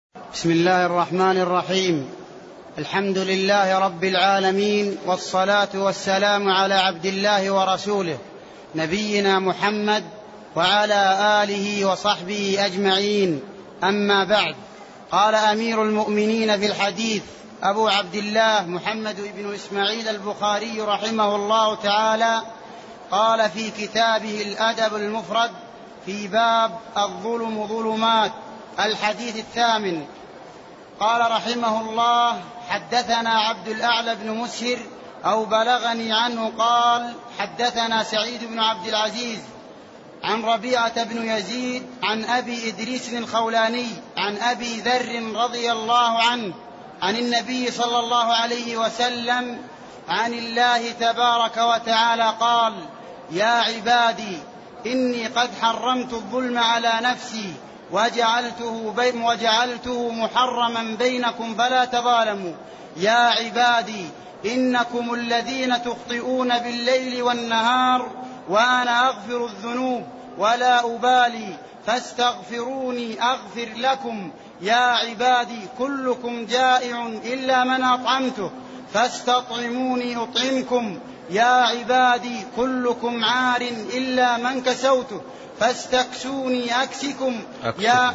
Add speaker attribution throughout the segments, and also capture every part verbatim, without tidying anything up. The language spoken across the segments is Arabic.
Speaker 1: بسم الله الرحمن الرحيم. الحمد لله رب العالمين، والصلاة والسلام على عبد الله ورسوله نبينا محمد وعلى آله وصحبه أجمعين. أما بعد، قال أمير المؤمنين في الحديث أبو عبد الله محمد بن إسماعيل البخاري رحمه الله تعالى، قال في كتابه الأدب المفرد في باب الظلم ظلمات الحديث الثامن، قال رحمه الله: حدثنا عبد الأعلى بن مسهر أو بلغني عنه قال: حدثنا سعيد بن عبد العزيز عن ربيعة بن يزيد عن أبي إدريس الخولاني عن أبي ذر رضي الله عنه عن النبي صلى الله عليه وسلم عن الله تبارك وتعالى قال: يا عبادي إني قد حرمت الظلم على نفسي وجعلته, بي وجعلته محرما بينكم فلا تظالموا. يا عبادي إنكم الذين تخطئون بالليل والنهار وأنا أغفر الذنوب ولا أبالي فاستغفروني أغفر لكم. يا عبادي كلكم جائع إلا من أطعمته فاستطعموني أطعمكم. يا عبادي كلكم عار إلا من كسوته فاستكسوني أكسكم.
Speaker 2: أكسكم.
Speaker 1: يا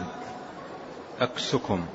Speaker 2: أكسكم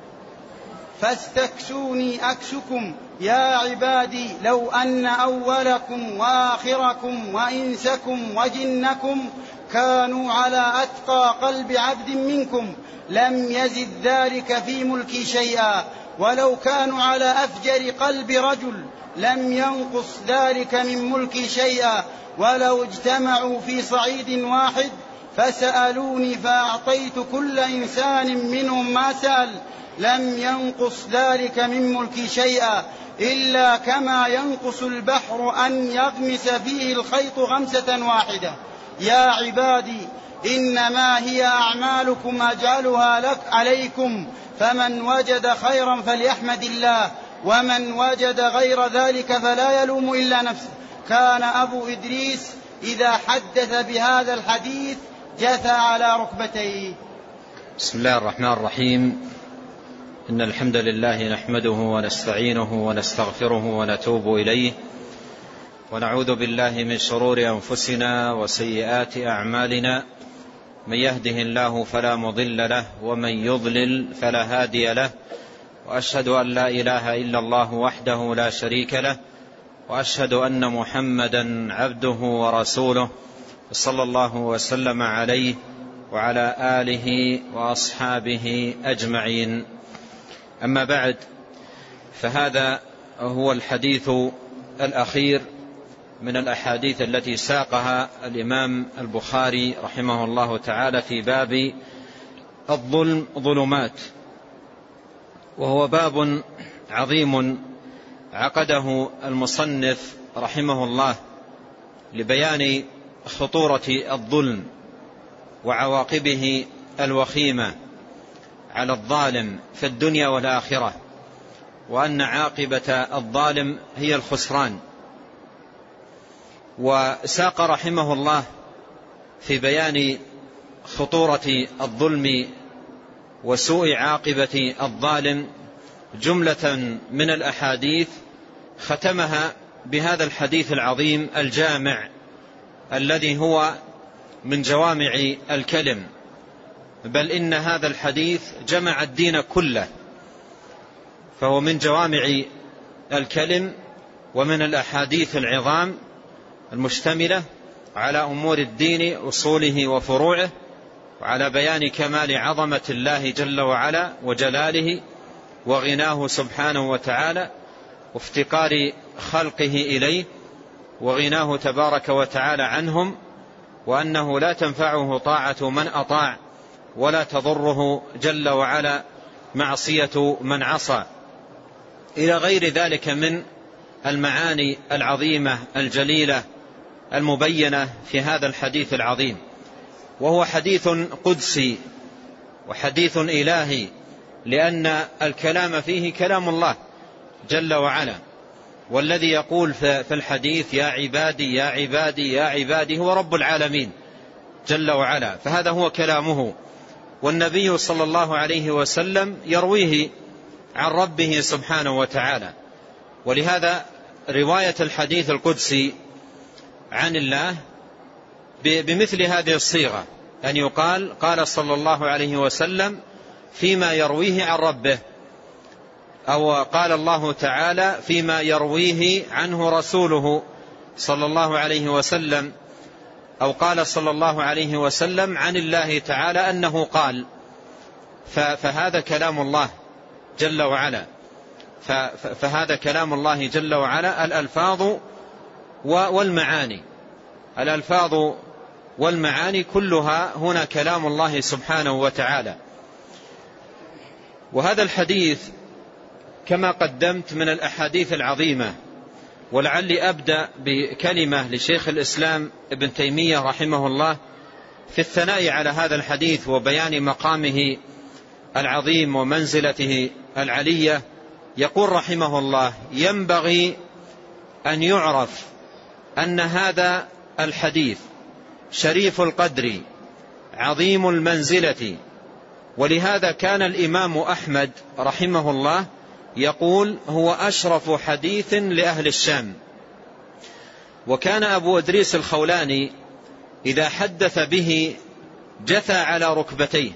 Speaker 1: فاستكسوني أكسكم. يا عبادي لو أن أولكم وآخركم وإنسكم وجنكم كانوا على أتقى قلب عبد منكم لم يزد ذلك في ملكي شيئا، ولو كانوا على أفجر قلب رجل لم ينقص ذلك من ملكي شيئا، ولو اجتمعوا في صعيد واحد فسألوني فأعطيت كل إنسان منهم ما سأل لم ينقص ذلك من ملكي شيئا، إلا كما ينقص البحر أن يغمس فيه الخيط غمسة واحدة. يا عبادي إنما هي أعمالكم أجعلها لك عليكم، فمن وجد خيرا فليحمد الله، ومن وجد غير ذلك فلا يلوم إلا نفسه. كان أبو إدريس إذا حدث بهذا الحديث جثى على ركبتيه.
Speaker 2: بسم الله الرحمن الرحيم. إن الحمد لله نحمده ونستعينه ونستغفره ونتوب إليه، ونعوذ بالله من شرور أنفسنا وسيئات أعمالنا. من يهده الله فلا مضل له، ومن يضلل فلا هادي له، وأشهد أن لا إله إلا الله وحده لا شريك له، وأشهد أن محمدا عبده ورسوله صلى الله وسلم عليه وعلى آله وأصحابه أجمعين. أما بعد، فهذا هو الحديث الأخير من الأحاديث التي ساقها الإمام البخاري رحمه الله تعالى في باب الظلم ظلمات، وهو باب عظيم عقده المصنف رحمه الله لبيان خطورة الظلم وعواقبه الوخيمة على الظالم في الدنيا والآخرة، وأن عاقبة الظالم هي الخسران. وساق رحمه الله في بيان خطورة الظلم وسوء عاقبة الظالم جملة من الأحاديث، ختمها بهذا الحديث العظيم الجامع الذي هو من جوامع الكلم، بل إن هذا الحديث جمع الدين كله، فهو من جوامع الكلم ومن الأحاديث العظام المشتملة على أمور الدين أصوله وفروعه، وعلى بيان كمال عظمة الله جل وعلا وجلاله وغناه سبحانه وتعالى وافتقار خلقه إليه وغناه تبارك وتعالى عنهم، وأنه لا تنفعه طاعة من أطاع ولا تضره جل وعلا معصية من عصى، إلى غير ذلك من المعاني العظيمة الجليلة المبينة في هذا الحديث العظيم. وهو حديث قدسي وحديث إلهي، لأن الكلام فيه كلام الله جل وعلا، والذي يقول في الحديث يا عبادي يا عبادي يا عبادي هو رب العالمين جل وعلا، فهذا هو كلامه والنبي صلى الله عليه وسلم يرويه عن ربه سبحانه وتعالى. ولهذا رواية الحديث القدسي عن الله بمثل هذه الصيغة، أن يقال قال صلى الله عليه وسلم فيما يرويه عن ربه، أو قال الله تعالى فيما يرويه عنه رسوله صلى الله عليه وسلم، أو قال صلى الله عليه وسلم عن الله تعالى أنه قال. فهذا كلام الله جل وعلا، فهذا كلام الله جل وعلا الألفاظ والمعاني، الألفاظ والمعاني كلها هنا كلام الله سبحانه وتعالى. وهذا الحديث كما قدمت من الأحاديث العظيمة، ولعلي أبدأ بكلمة لشيخ الإسلام ابن تيمية رحمه الله في الثناء على هذا الحديث وبيان مقامه العظيم ومنزلته العلية. يقول رحمه الله: ينبغي أن يعرف أن هذا الحديث شريف القدر عظيم المنزلة، ولهذا كان الإمام أحمد رحمه الله يقول هو أشرف حديث لأهل الشام. وكان أبو إدريس الخولاني إذا حدث به جثى على ركبتيه،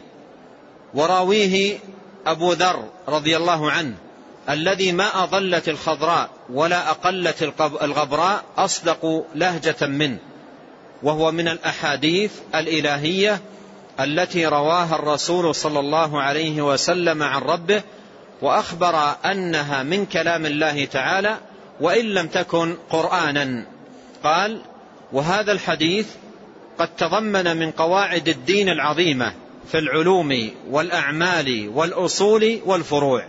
Speaker 2: وراويه أبو ذر رضي الله عنه الذي ما أضلت الخضراء ولا أقلت الغبراء أصدق لهجة منه، وهو من الأحاديث الإلهية التي رواها الرسول صلى الله عليه وسلم عن ربه، وأخبر أنها من كلام الله تعالى وإن لم تكن قرآنا. قال: وهذا الحديث قد تضمن من قواعد الدين العظيمة في العلوم والأعمال والأصول والفروع.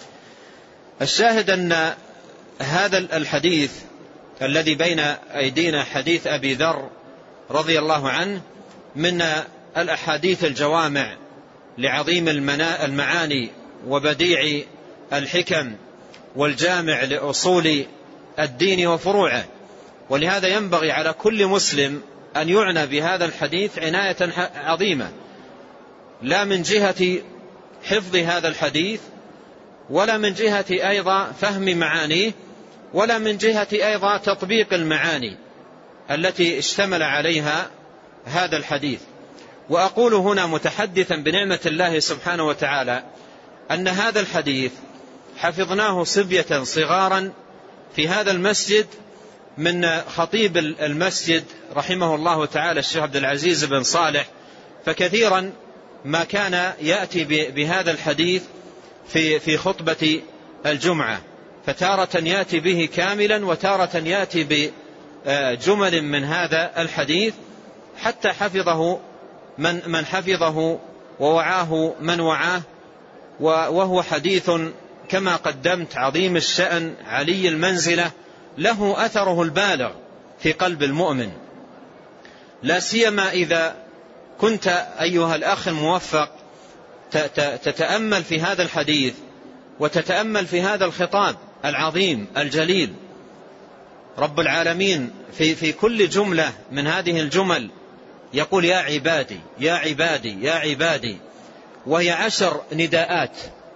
Speaker 2: الشاهد أن هذا الحديث الذي بين أيدينا حديث أبي ذر رضي الله عنه من الأحاديث الجوامع لعظيم المعاني وبديع الحكم والجامع لأصول الدين وفروعه. ولهذا ينبغي على كل مسلم أن يعنى بهذا الحديث عناية عظيمة، لا من جهة حفظ هذا الحديث، ولا من جهة أيضا فهم معانيه، ولا من جهة أيضا تطبيق المعاني التي اشتمل عليها هذا الحديث. وأقول هنا متحدثا بنعمة الله سبحانه وتعالى أن هذا الحديث حفظناه صبية صغارا في هذا المسجد من خطيب المسجد رحمه الله تعالى الشيخ عبد العزيز بن صالح، فكثيرا ما كان يأتي بهذا الحديث في في خطبة الجمعة، فتارة يأتي به كاملا وتارة يأتي بجمل من هذا الحديث، حتى حفظه من من حفظه ووعاه من وعاه. وهو حديث كما قدمت عظيم الشأن علي المنزلة، له أثره البالغ في قلب المؤمن، لا سيما إذا كنت أيها الأخ الموفق تتأمل في هذا الحديث وتتأمل في هذا الخطاب العظيم الجليل. رب العالمين في في كل جملة من هذه الجمل يقول: يا عبادي يا عبادي يا عبادي، وهي عشر نداءات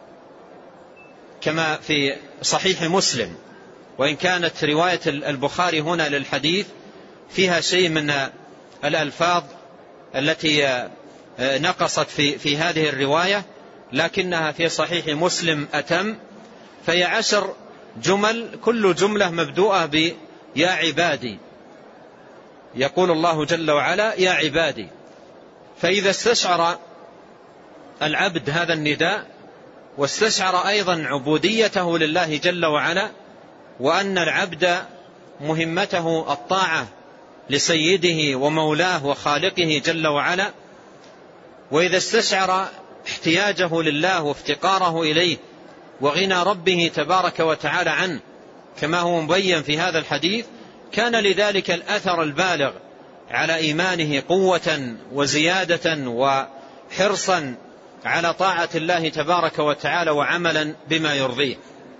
Speaker 2: كما في صحيح مسلم، وإن كانت رواية البخاري هنا للحديث فيها شيء من الألفاظ التي نقصت في في هذه الرواية، لكنها في صحيح مسلم أتم، فهي عشر جمل كل جملة مبدوءة ب يا عبادي. يقول الله جل وعلا: يا عبادي. فإذا استشعر العبد هذا النداء، واستشعر أيضا عبوديته لله جل وعلا، وأن العبد مهمته الطاعة لسيده ومولاه وخالقه جل وعلا، وإذا استشعر احتياجه لله وافتقاره إليه وغنى ربه تبارك وتعالى عنه كما هو مبين في هذا الحديث، كان لذلك الأثر البالغ على إيمانه قوة وزيادة وحرصا على طاعة الله تبارك وتعالى وعملا بما يرضيه.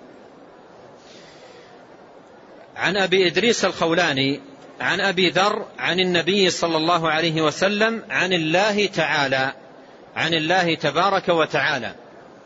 Speaker 2: عن أبي إدريس الخولاني عن أبي ذر عن النبي صلى الله عليه وسلم عن الله تعالى عن الله تبارك وتعالى.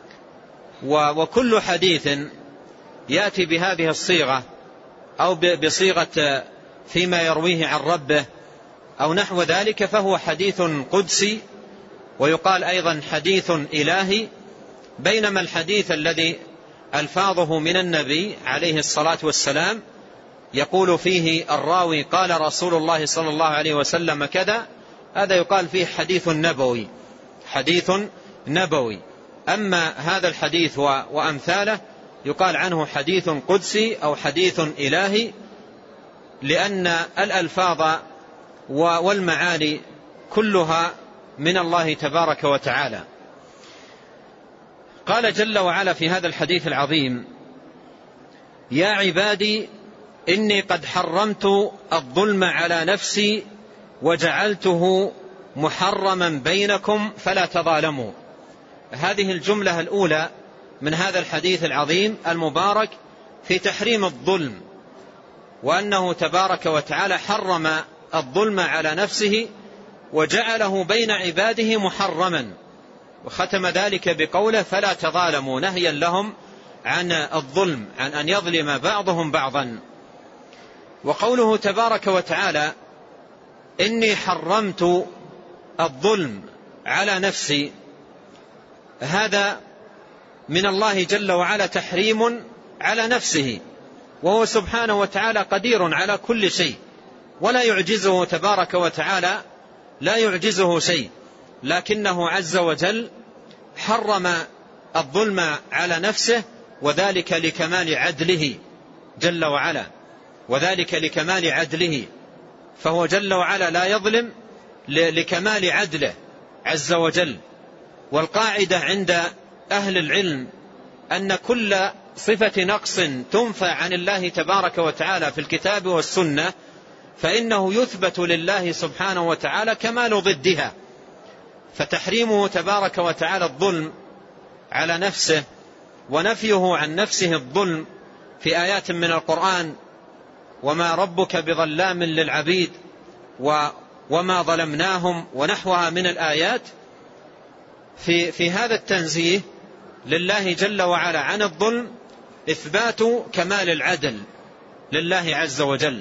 Speaker 2: وكل حديث يأتي بهذه الصيغة أو بصيغة فيما يرويه عن ربه أو نحو ذلك فهو حديث قدسي، ويقال أيضا حديث إلهي، بينما الحديث الذي ألفاظه من النبي عليه الصلاة والسلام يقول فيه الراوي قال رسول الله صلى الله عليه وسلم كذا، هذا يقال فيه حديث نبوي، حديث نبوي. أما هذا الحديث وأمثاله يقال عنه حديث قدسي أو حديث إلهي، لأن الألفاظ والمعاني كلها من الله تبارك وتعالى. قال جل وعلا في هذا الحديث العظيم: يا عبادي إني قد حرمت الظلم على نفسي وجعلته محرما بينكم فلا تظالموا. هذه الجملة الأولى من هذا الحديث العظيم المبارك في تحريم الظلم، وأنه تبارك وتعالى حرم الظلم على نفسه وجعله بين عباده محرما، وختم ذلك بقوله فلا تظالموا، نهيا لهم عن الظلم، عن أن يظلم بعضهم بعضا. وقوله تبارك وتعالى إني حرمت الظلم على نفسي، هذا من الله جل وعلا تحريم على نفسه، وهو سبحانه وتعالى قدير على كل شيء ولا يعجزه تبارك وتعالى، لا يعجزه شيء، لكنه عز وجل حرم الظلم على نفسه، وذلك لكمال عدله جل وعلا، وذلك لكمال عدله، فهو جل وعلا لا يظلم لكمال عدله عز وجل. والقاعدة عند أهل العلم أن كل صفة نقص تنفى عن الله تبارك وتعالى في الكتاب والسنة فإنه يثبت لله سبحانه وتعالى كمال ضدها. فتحريمه تبارك وتعالى الظلم على نفسه ونفيه عن نفسه الظلم في آيات من القرآن: وما ربك بظلام للعبيد وما ظلمناهم ونحوها من الآيات، في, في هذا التنزيه لله جل وعلا عن الظلم إثبات كمال العدل لله عز وجل،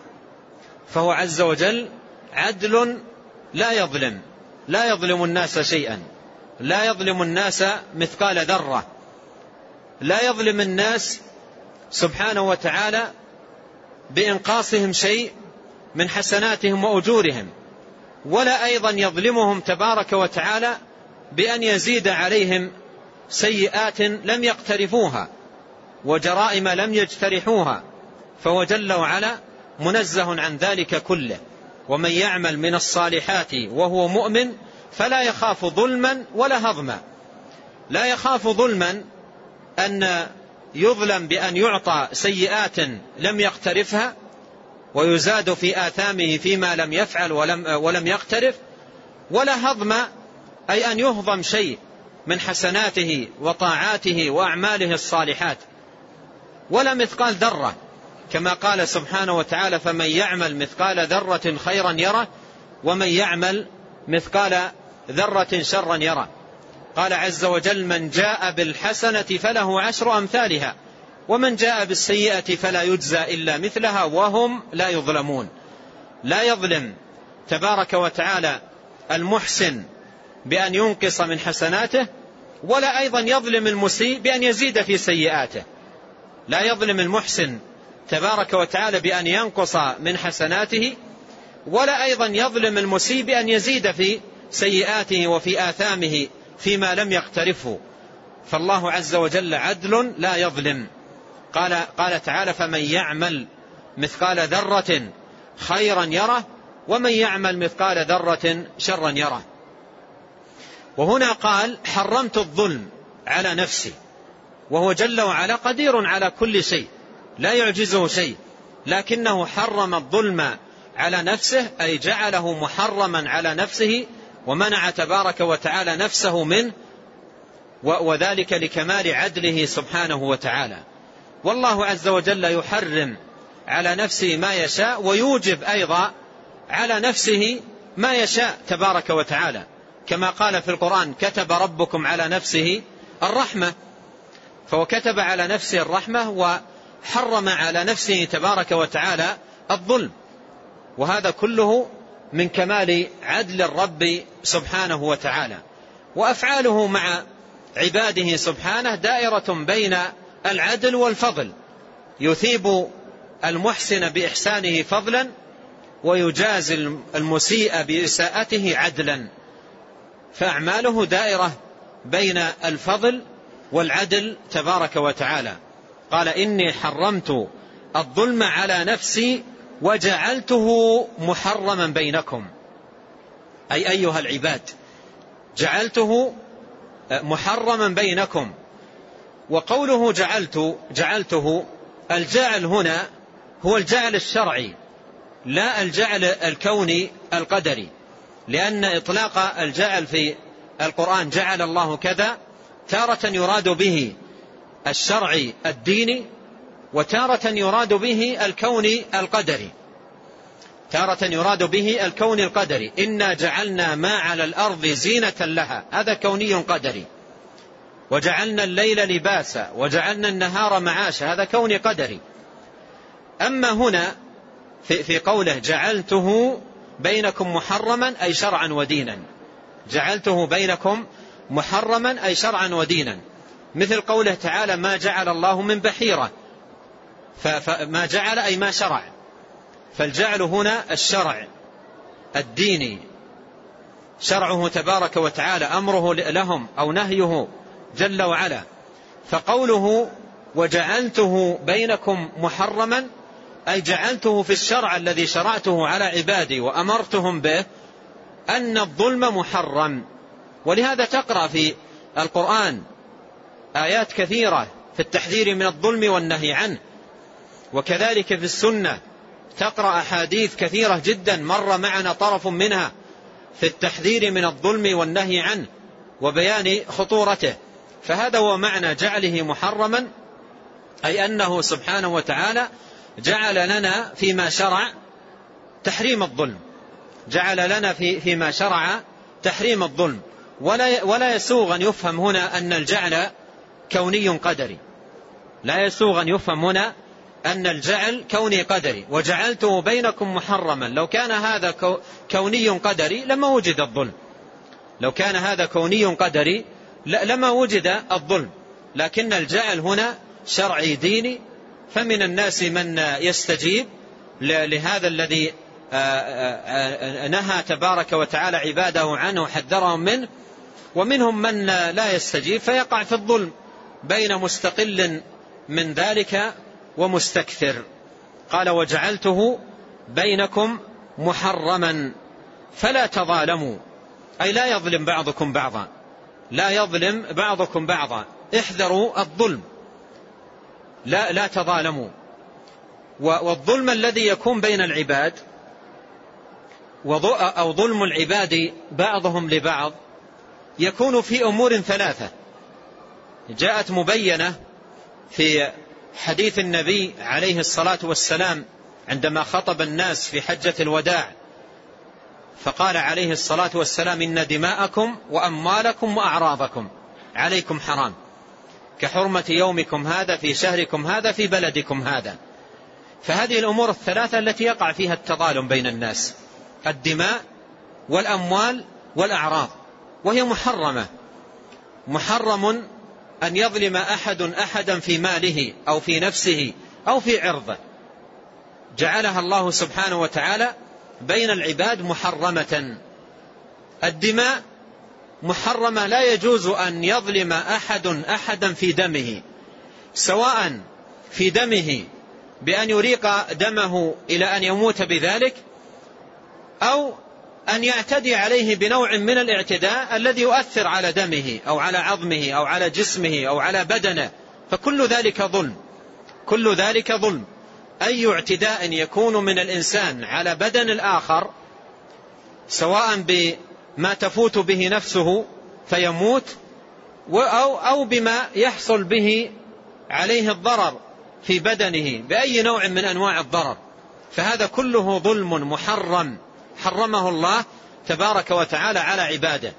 Speaker 2: فهو عز وجل عدل لا يظلم، لا يظلم الناس شيئا، لا يظلم الناس مثقال ذرة، لا يظلم الناس سبحانه وتعالى بإنقاصهم شيء من حسناتهم وأجورهم، ولا أيضا يظلمهم تبارك وتعالى بأن يزيد عليهم سيئات لم يقترفوها وجرائم لم يجترحوها، فهو جل وعلا منزه عن ذلك كله. ومن يعمل من الصالحات وهو مؤمن فلا يخاف ظلما ولا هضما. لا يخاف ظلما أن يظلم بأن يعطى سيئات لم يقترفها ويزاد في آثامه فيما لم يفعل ولم, ولم يقترف، ولا هضم أي أن يهضم شيء من حسناته وطاعاته وأعماله الصالحات، ولا مثقال ذرة، كما قال سبحانه وتعالى: فمن يعمل مثقال ذرة خيرا يره ومن يعمل مثقال ذرة شرا يره. قال عز وجل: من جاء بالحسنة فله عشر أمثالها ومن جاء بالسيئة فلا يجزى إلا مثلها وهم لا يظلمون. لا يظلم تبارك وتعالى المحسن بأن ينقص من حسناته، ولا أيضا يظلم المسيء بأن يزيد في سيئاته. لا يظلم المحسن تبارك وتعالى بأن ينقص من حسناته، ولا أيضا يظلم المسيء بأن يزيد في سيئاته وفي آثامه فيما لم يقترفه. فالله عز وجل عدل لا يظلم. قال, قال تعالى: فمن يعمل مثقال ذرة خيرا يره ومن يعمل مثقال ذرة شرا يره. وهنا قال: حرمت الظلم على نفسي، وهو جل وعلا قدير على كل شيء لا يعجزه شيء، لكنه حرم الظلم على نفسه، أي جعله محرما على نفسه ومنع تبارك وتعالى نفسه منه، وذلك لكمال عدله سبحانه وتعالى. والله عز وجل يحرم على نفسه ما يشاء ويوجب أيضا على نفسه ما يشاء تبارك وتعالى. كما قال في القرآن كتب ربكم على نفسه الرحمة، فهو كتب على نفسه الرحمة وحرم على نفسه تبارك وتعالى الظلم، وهذا كله من كمال عدل الرب سبحانه وتعالى. وأفعاله مع عباده سبحانه دائرة بين العدل والفضل، يثيب المحسن بإحسانه فضلا ويجازي المسيء بإساءته عدلا، فأعماله دائرة بين الفضل والعدل تبارك وتعالى. قال إني حرمت الظلم على نفسي وجعلته محرما بينكم، أي أيها العباد جعلته محرما بينكم. وقوله جعلت جعلته الجعل هنا هو الجعل الشرعي لا الجعل الكوني القدري، لأن إطلاق الجعل في القرآن جعل الله كذا تارة يراد به الشرعي الديني، وتارة يراد به الكوني القدري تارة يراد به الكوني القدري. إنا جعلنا ما على الأرض زينة لها، هذا كوني قدري. وجعلنا الليل لباسا وجعلنا النهار معاشا، هذا كوني قدري. أما هنا في, في قوله جعلته بينكم محرما أي شرعا ودينا، جعلته بينكم محرما أي شرعا ودينا، مثل قوله تعالى ما جعل الله من بحيرة، فما جعل أي ما شرع، فالجعل هنا الشرع الديني، شرعه تبارك وتعالى أمره لهم أو نهيه جل وعلا. فقوله وجعلته بينكم محرما أي جعلته في الشرع الذي شرعته على عبادي وأمرتهم به أن الظلم محرم. ولهذا تقرأ في القرآن آيات كثيرة في التحذير من الظلم والنهي عنه، وكذلك في السنة تقرأ أحاديث كثيرة جدا مر معنا طرف منها في التحذير من الظلم والنهي عنه وبيان خطورته. فهذا هو معنى جعله محرما، أي أنه سبحانه وتعالى جعل لنا فيما شرع تحريم الظلم، جعل لنا في فيما شرع تحريم الظلم. ولا ولا يسوغ أن يفهم هنا أن الجعل كوني قدري، لا يسوغ أن يفهم هنا أن الجعل كوني قدري. وجعلته بينكم محرما، لو كان هذا كوني قدري لما وجد الظلم، لو كان هذا كوني قدري لما وجد الظلم، لكن الجعل هنا شرعي ديني. فمن الناس من يستجيب لهذا الذي نهى تبارك وتعالى عباده عنه وحذرهم منه، ومنهم من لا يستجيب فيقع في الظلم بين مستقل من ذلك ومستكثر. قال وجعلته بينكم محرما فلا تظالموا، أي لا يظلم بعضكم بعضا، لا يظلم بعضكم بعضا، احذروا الظلم، لا, لا تظالموا. والظلم الذي يكون بين العباد أو ظلم العباد بعضهم لبعض يكون في أمور ثلاثة جاءت مبينة في حديث النبي عليه الصلاة والسلام عندما خطب الناس في حجة الوداع، فقال عليه الصلاة والسلام إن دماءكم وأموالكم وأعراضكم عليكم حرام كحرمة يومكم هذا في شهركم هذا في بلدكم هذا. فهذه الأمور الثلاثة التي يقع فيها التظالم بين الناس، الدماء والأموال والأعراض، وهي محرمة. محرم أن يظلم أحد أحدا في ماله أو في نفسه أو في عرضه، جعلها الله سبحانه وتعالى بين العباد محرمة. الدماء محرمة، لا يجوز أن يظلم أحد أحدا في دمه، سواء في دمه بأن يريق دمه إلى أن يموت بذلك، أو أن يعتدي عليه بنوع من الاعتداء الذي يؤثر على دمه أو على عظمه أو على جسمه أو على بدنه، فكل ذلك ظلم، كل ذلك ظلم. أي اعتداء يكون من الإنسان على بدن الآخر سواء بما تفوت به نفسه فيموت أو, أو بما يحصل به عليه الضرر في بدنه بأي نوع من أنواع الضرر، فهذا كله ظلم محرم حرمه الله تبارك وتعالى على عباده.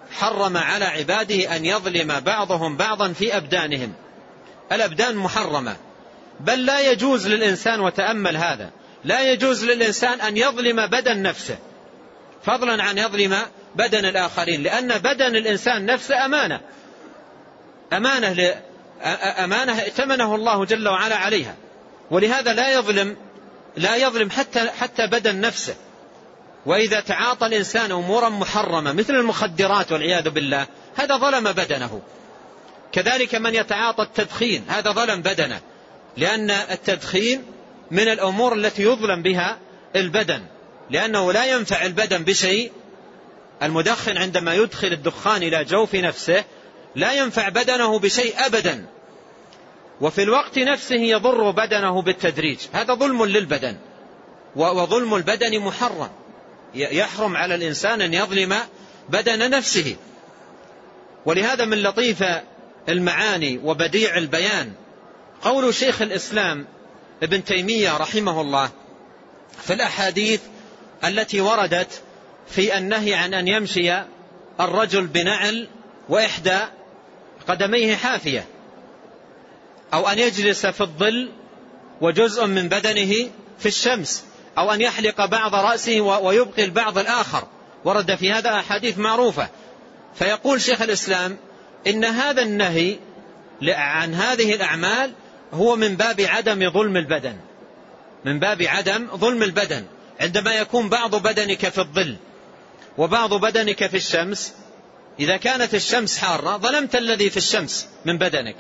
Speaker 2: حرم على عباده أن يظلم بعضهم بعضا في أبدانهم. الأبدان محرمة، بل لا يجوز للإنسان، وتأمل هذا، لا يجوز للإنسان أن يظلم بدن نفسه فضلا عن يظلم بدن الآخرين، لأن بدن الإنسان نفسه أمانة أمانة, ل... أمانة ائتمنه الله جل وعلا عليها، ولهذا لا يظلم لا يظلم حتى حتى بدن نفسه. وإذا تعاطى الإنسان أمورا محرمة مثل المخدرات والعياذ بالله هذا ظلم بدنه. كذلك من يتعاطى التدخين هذا ظلم بدنه، لأن التدخين من الأمور التي يظلم بها البدن، لأنه لا ينفع البدن بشيء. المدخن عندما يدخل الدخان إلى جوف نفسه لا ينفع بدنه بشيء أبدا، وفي الوقت نفسه يضر بدنه بالتدريج. هذا ظلم للبدن، وظلم البدن محرم، يحرم على الإنسان أن يظلم بدن نفسه. ولهذا من لطيف المعاني وبديع البيان قول شيخ الإسلام ابن تيمية رحمه الله في الأحاديث التي وردت في النهي عن أن يمشي الرجل بنعل وإحدى قدميه حافية، أو أن يجلس في الظل وجزء من بدنه في الشمس، أو أن يحلق بعض رأسه ويبقي البعض الآخر. ورد في هذا أحاديث معروفة. فيقول شيخ الإسلام إن هذا النهي عن هذه الأعمال هو من باب عدم ظلم البدن، من باب عدم ظلم البدن. عندما يكون بعض بدنك في الظل وبعض بدنك في الشمس، إذا كانت الشمس حارة ظلمت الذي في الشمس من بدنك،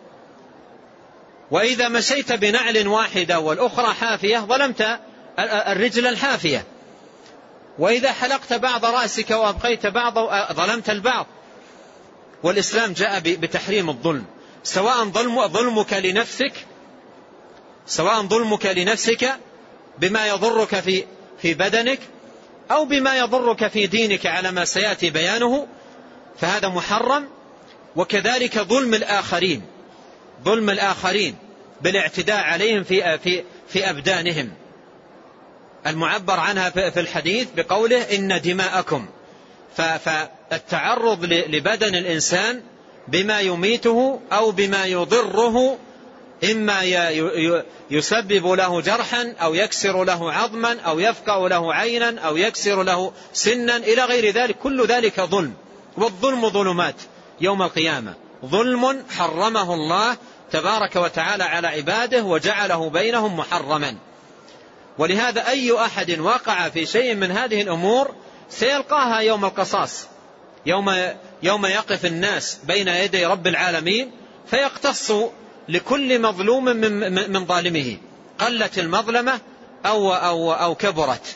Speaker 2: وإذا مشيت بنعل واحدة والأخرى حافية ظلمت الرجل الحافية، وإذا حلقت بعض رأسك وأبقيت بعض ظلمت البعض. والإسلام جاء بتحريم الظلم، سواء ظلم ظلمك لنفسك سواء ظلمك لنفسك بما يضرك في في بدنك أو بما يضرك في دينك على ما سيأتي بيانه، فهذا محرم. وكذلك ظلم الآخرين ظلم الآخرين بالاعتداء عليهم في في في أبدانهم، المعبر عنها في الحديث بقوله إن دماءكم. فالتعرض لبدن الإنسان بما يميته أو بما يضره، إما يسبب له جرحا أو يكسر له عظما أو يفقع له عينا أو يكسر له سنا إلى غير ذلك، كل ذلك ظلم. والظلم ظلمات يوم القيامة، ظلم حرمه الله تبارك وتعالى على عباده وجعله بينهم محرما. ولهذا أي أحد وقع في شيء من هذه الأمور سيلقاها يوم القصاص، يوم, يوم يقف الناس بين يدي رب العالمين فيقتص لكل مظلوم من, من ظالمه، قلت المظلمة أو, أو, أو كبرت.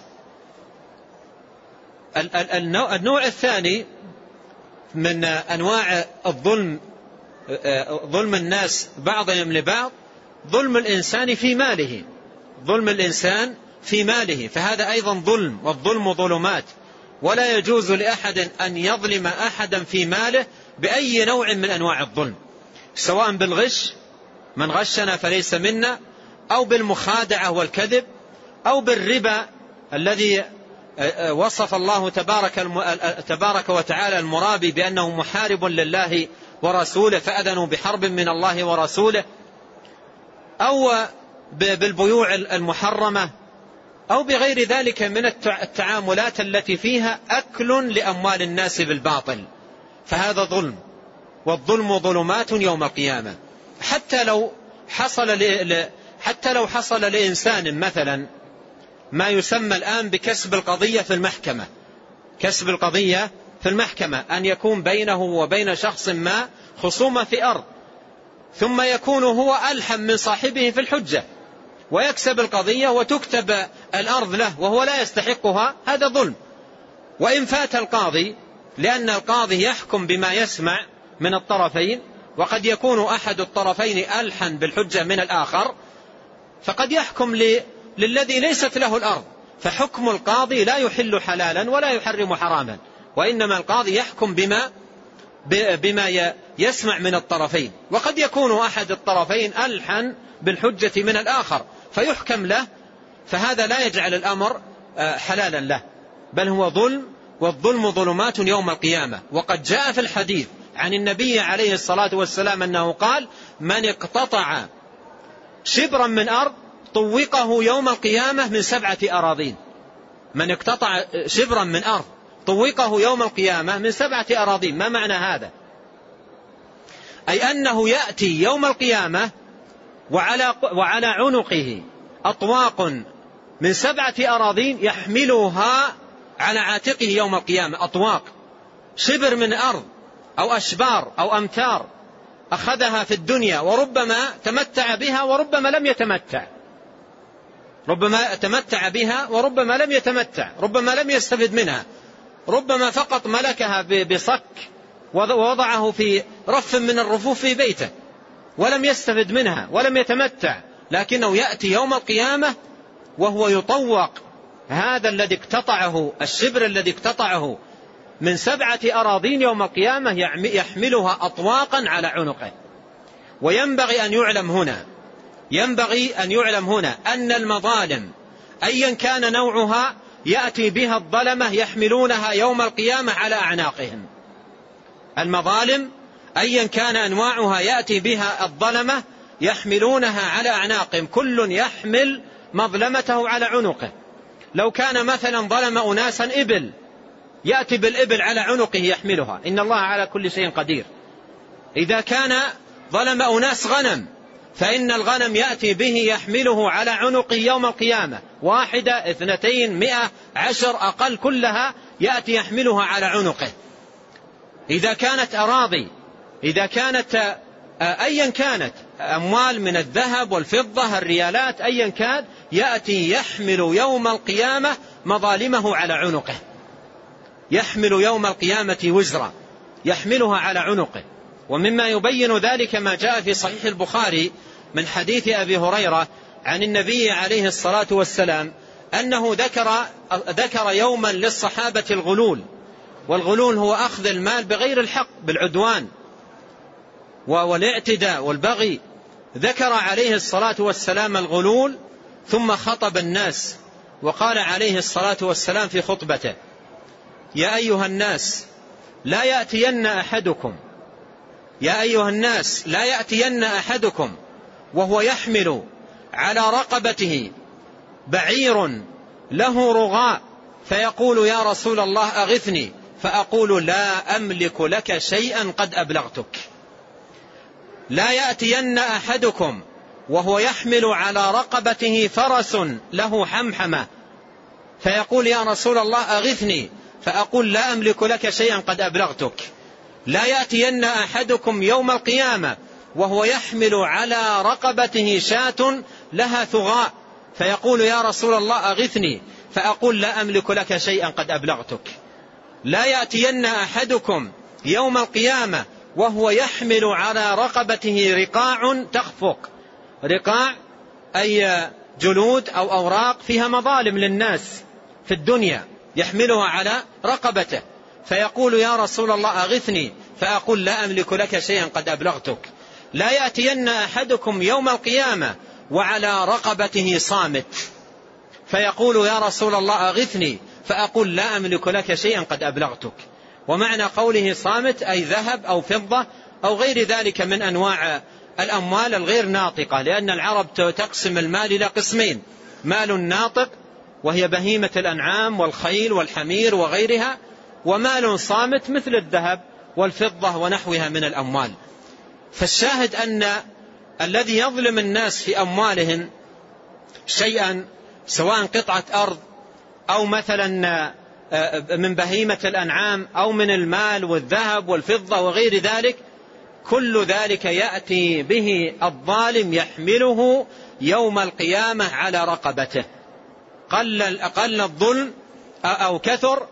Speaker 2: النوع الثاني من أنواع الظلم، ظلم الناس بعضهم لبعض، ظلم الإنسان في ماله ظلم الإنسان في ماله فهذا أيضا ظلم، والظلم ظلمات، ولا يجوز لأحد أن يظلم أحدا في ماله بأي نوع من أنواع الظلم، سواء بالغش، من غشنا فليس منا، أو بالمخادعة والكذب، أو بالربا الذي وصف الله تبارك, تبارك وتعالى المرابي بأنه محارب لله ورسوله فأذنوا بحرب من الله ورسوله، أو بالبيوع المحرمة، أو بغير ذلك من التعاملات التي فيها أكل لأموال الناس بالباطل، فهذا ظلم، والظلم ظلمات يوم القيامة. حتى لو حصل ل... حتى لو حصل لإنسان مثلا ما يسمى الآن بكسب القضية في المحكمة، كسب القضية في المحكمة أن يكون بينه وبين شخص ما خصومة في أرض، ثم يكون هو ألحم من صاحبه في الحجة ويكسب القضية وتكتب الأرض له وهو لا يستحقها، هذا ظلم. وإن فات القاضي، لأن القاضي يحكم بما يسمع من الطرفين، وقد يكون أحد الطرفين ألحن بالحجة من الآخر، فقد يحكم ل... للذي ليست له الأرض، فحكم القاضي لا يحل حلالا ولا يحرم حراما، وإنما القاضي يحكم بما بما يسمع من الطرفين. وقد يكون أحد الطرفين ألحن بالحجة من الآخر فيحكم له، فهذا لا يجعل الأمر حلالا له، بل هو ظلم والظلم ظلمات يوم القيامة. وقد جاء في الحديث عن النبي عليه الصلاة والسلام أنه قال: من اقتطع شبرا من أرض طوقه يوم القيامة من سبعة أراضين. من اقتطع شبرا من أرض طوقه يوم القيامة من سبعة أراضين. ما معنى هذا؟ أي أنه يأتي يوم القيامة وعلى, وعلى عنقه أطواق من سبعة أراضين يحملها على عاتقه يوم القيامة. أطواق شبر من أرض أو أشبار أو أمتار أخذها في الدنيا، وربما تمتع بها وربما لم يتمتع، ربما تمتع بها وربما لم يتمتع، ربما لم يستفد منها، ربما فقط ملكها بصك ووضعه في رف من الرفوف في بيته ولم يستفد منها ولم يتمتع، لكنه يأتي يوم القيامة وهو يطوق هذا الذي اقتطعه، الشبر الذي اقتطعه من سبعة أراضين يوم القيامة يحملها أطواقا على عنقه. وينبغي أن يعلم هنا ينبغي أن يعلم هنا أن المظالم أيا كان نوعها يأتي بها الظلمة يحملونها يوم القيامة على أعناقهم. المظالم أيا كان أنواعها يأتي بها الظلمة يحملونها على أعناقهم، كل يحمل مظلمته على عنقه. لو كان مثلا ظلم أناسا إبل يأتي بالإبل على عنقه يحملها، إن الله على كل شيء قدير. إذا كان ظلم أناس غنم فإن الغنم يأتي به يحمله على عنقه يوم القيامة، واحدة اثنتين مئة عشر أقل كلها يأتي يحملها على عنقه. إذا كانت أراضي، إذا كانت أيا كانت أموال من الذهب والفضة الريالات أيا كان، يأتي يحمل يوم القيامة مظالمه على عنقه، يحمل يوم القيامة وزرا يحملها على عنقه. ومما يبين ذلك ما جاء في صحيح البخاري من حديث أبي هريرة عن النبي عليه الصلاة والسلام أنه ذكر, ذكر يوما للصحابة الغلول، والغلول هو أخذ المال بغير الحق بالعدوان والاعتداء والبغي. ذكر عليه الصلاة والسلام الغلول ثم خطب الناس وقال عليه الصلاة والسلام في خطبته: يا أيها الناس لا يأتين أحدكم يا أيها الناس لا يأتين أحدكم وهو يحمل على رقبته بعير له رغاء فيقول يا رسول الله أغثني، فأقول لا أملك لك شيئا قد أبلغتك. لا يأتين أحدكم وهو يحمل على رقبته فرس له حمحمة فيقول يا رسول الله أغثني، فأقول لا أملك لك شيئا قد أبلغتك. لا يأتين أحدكم يوم القيامة وهو يحمل على رقبته شاة لها ثغاء فيقول يا رسول الله أغثني، فأقول لا أملك لك شيئا قد أبلغتك. لا يأتين أحدكم يوم القيامة وهو يحمل على رقبته رقاع تخفق، رقاع أي جلود أو أوراق فيها مظالم للناس في الدنيا يحملها على رقبته، فيقول يا رسول الله أغثني، فأقول لا أملك لك شيئا قد أبلغتك. لا يأتين أحدكم يوم القيامة وعلى رقبته صامت فيقول يا رسول الله أغثني، فأقول لا أملك لك شيئا قد أبلغتك. ومعنى قوله صامت أي ذهب أو فضة أو غير ذلك من أنواع الأموال الغير ناطقة، لأن العرب تقسم المال إلى قسمين: مال ناطق وهي بهيمة الأنعام والخيل والحمير وغيرها، ومال صامت مثل الذهب والفضة ونحوها من الأموال. فالشاهد أن الذي يظلم الناس في أموالهم شيئا سواء قطعة أرض أو مثلا من بهيمة الأنعام أو من المال والذهب والفضة وغير ذلك، كل ذلك يأتي به الظالم يحمله يوم القيامة على رقبته، قل أقل الظلم أو كثر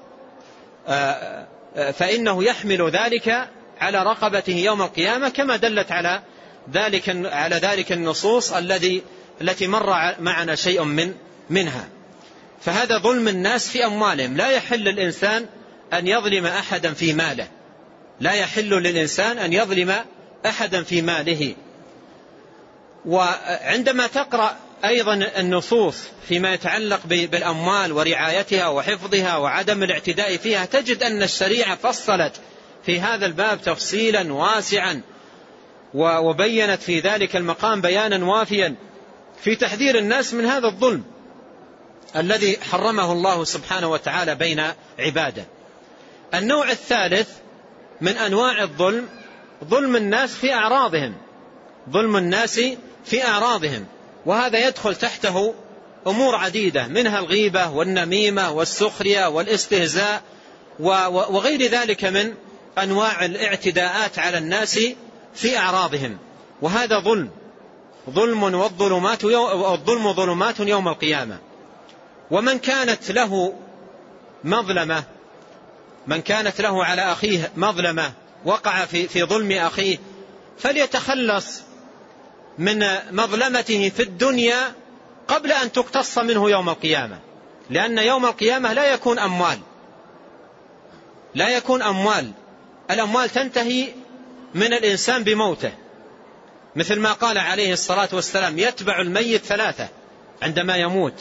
Speaker 2: فإنه يحمل ذلك على رقبته يوم القيامة، كما دلت على ذلك على ذلك النصوص الذي التي مر معنا شيء من منها. فهذا ظلم الناس في أموالهم. لا يحل الإنسان أن يظلم أحدا في ماله، لا يحل للإنسان أن يظلم أحدا في ماله. وعندما تقرأ أيضا النصوص فيما يتعلق بالأموال ورعايتها وحفظها وعدم الاعتداء فيها، تجد أن الشريعة فصلت في هذا الباب تفصيلا واسعا، وبينت في ذلك المقام بيانا وافيا في تحذير الناس من هذا الظلم الذي حرمه الله سبحانه وتعالى بين عباده. النوع الثالث من أنواع الظلم ظلم الناس في أعراضهم، ظلم الناس في أعراضهم، وهذا يدخل تحته أمور عديدة، منها الغيبة والنميمة والسخرية والاستهزاء وغير ذلك من أنواع الاعتداءات على الناس في أعراضهم، وهذا ظلم ظلم والظلمات والظلم ظلمات يوم القيامة. ومن كانت له مظلمة، من كانت له على أخيه مظلمة وقع في في ظلم أخيه، فليتخلص من مظلمته في الدنيا قبل أن تقتص منه يوم القيامة، لأن يوم القيامة لا يكون أموال، لا يكون أموال، الأموال تنتهي من الإنسان بموته، مثل ما قال عليه الصلاة والسلام: يتبع الميت ثلاثة عندما يموت،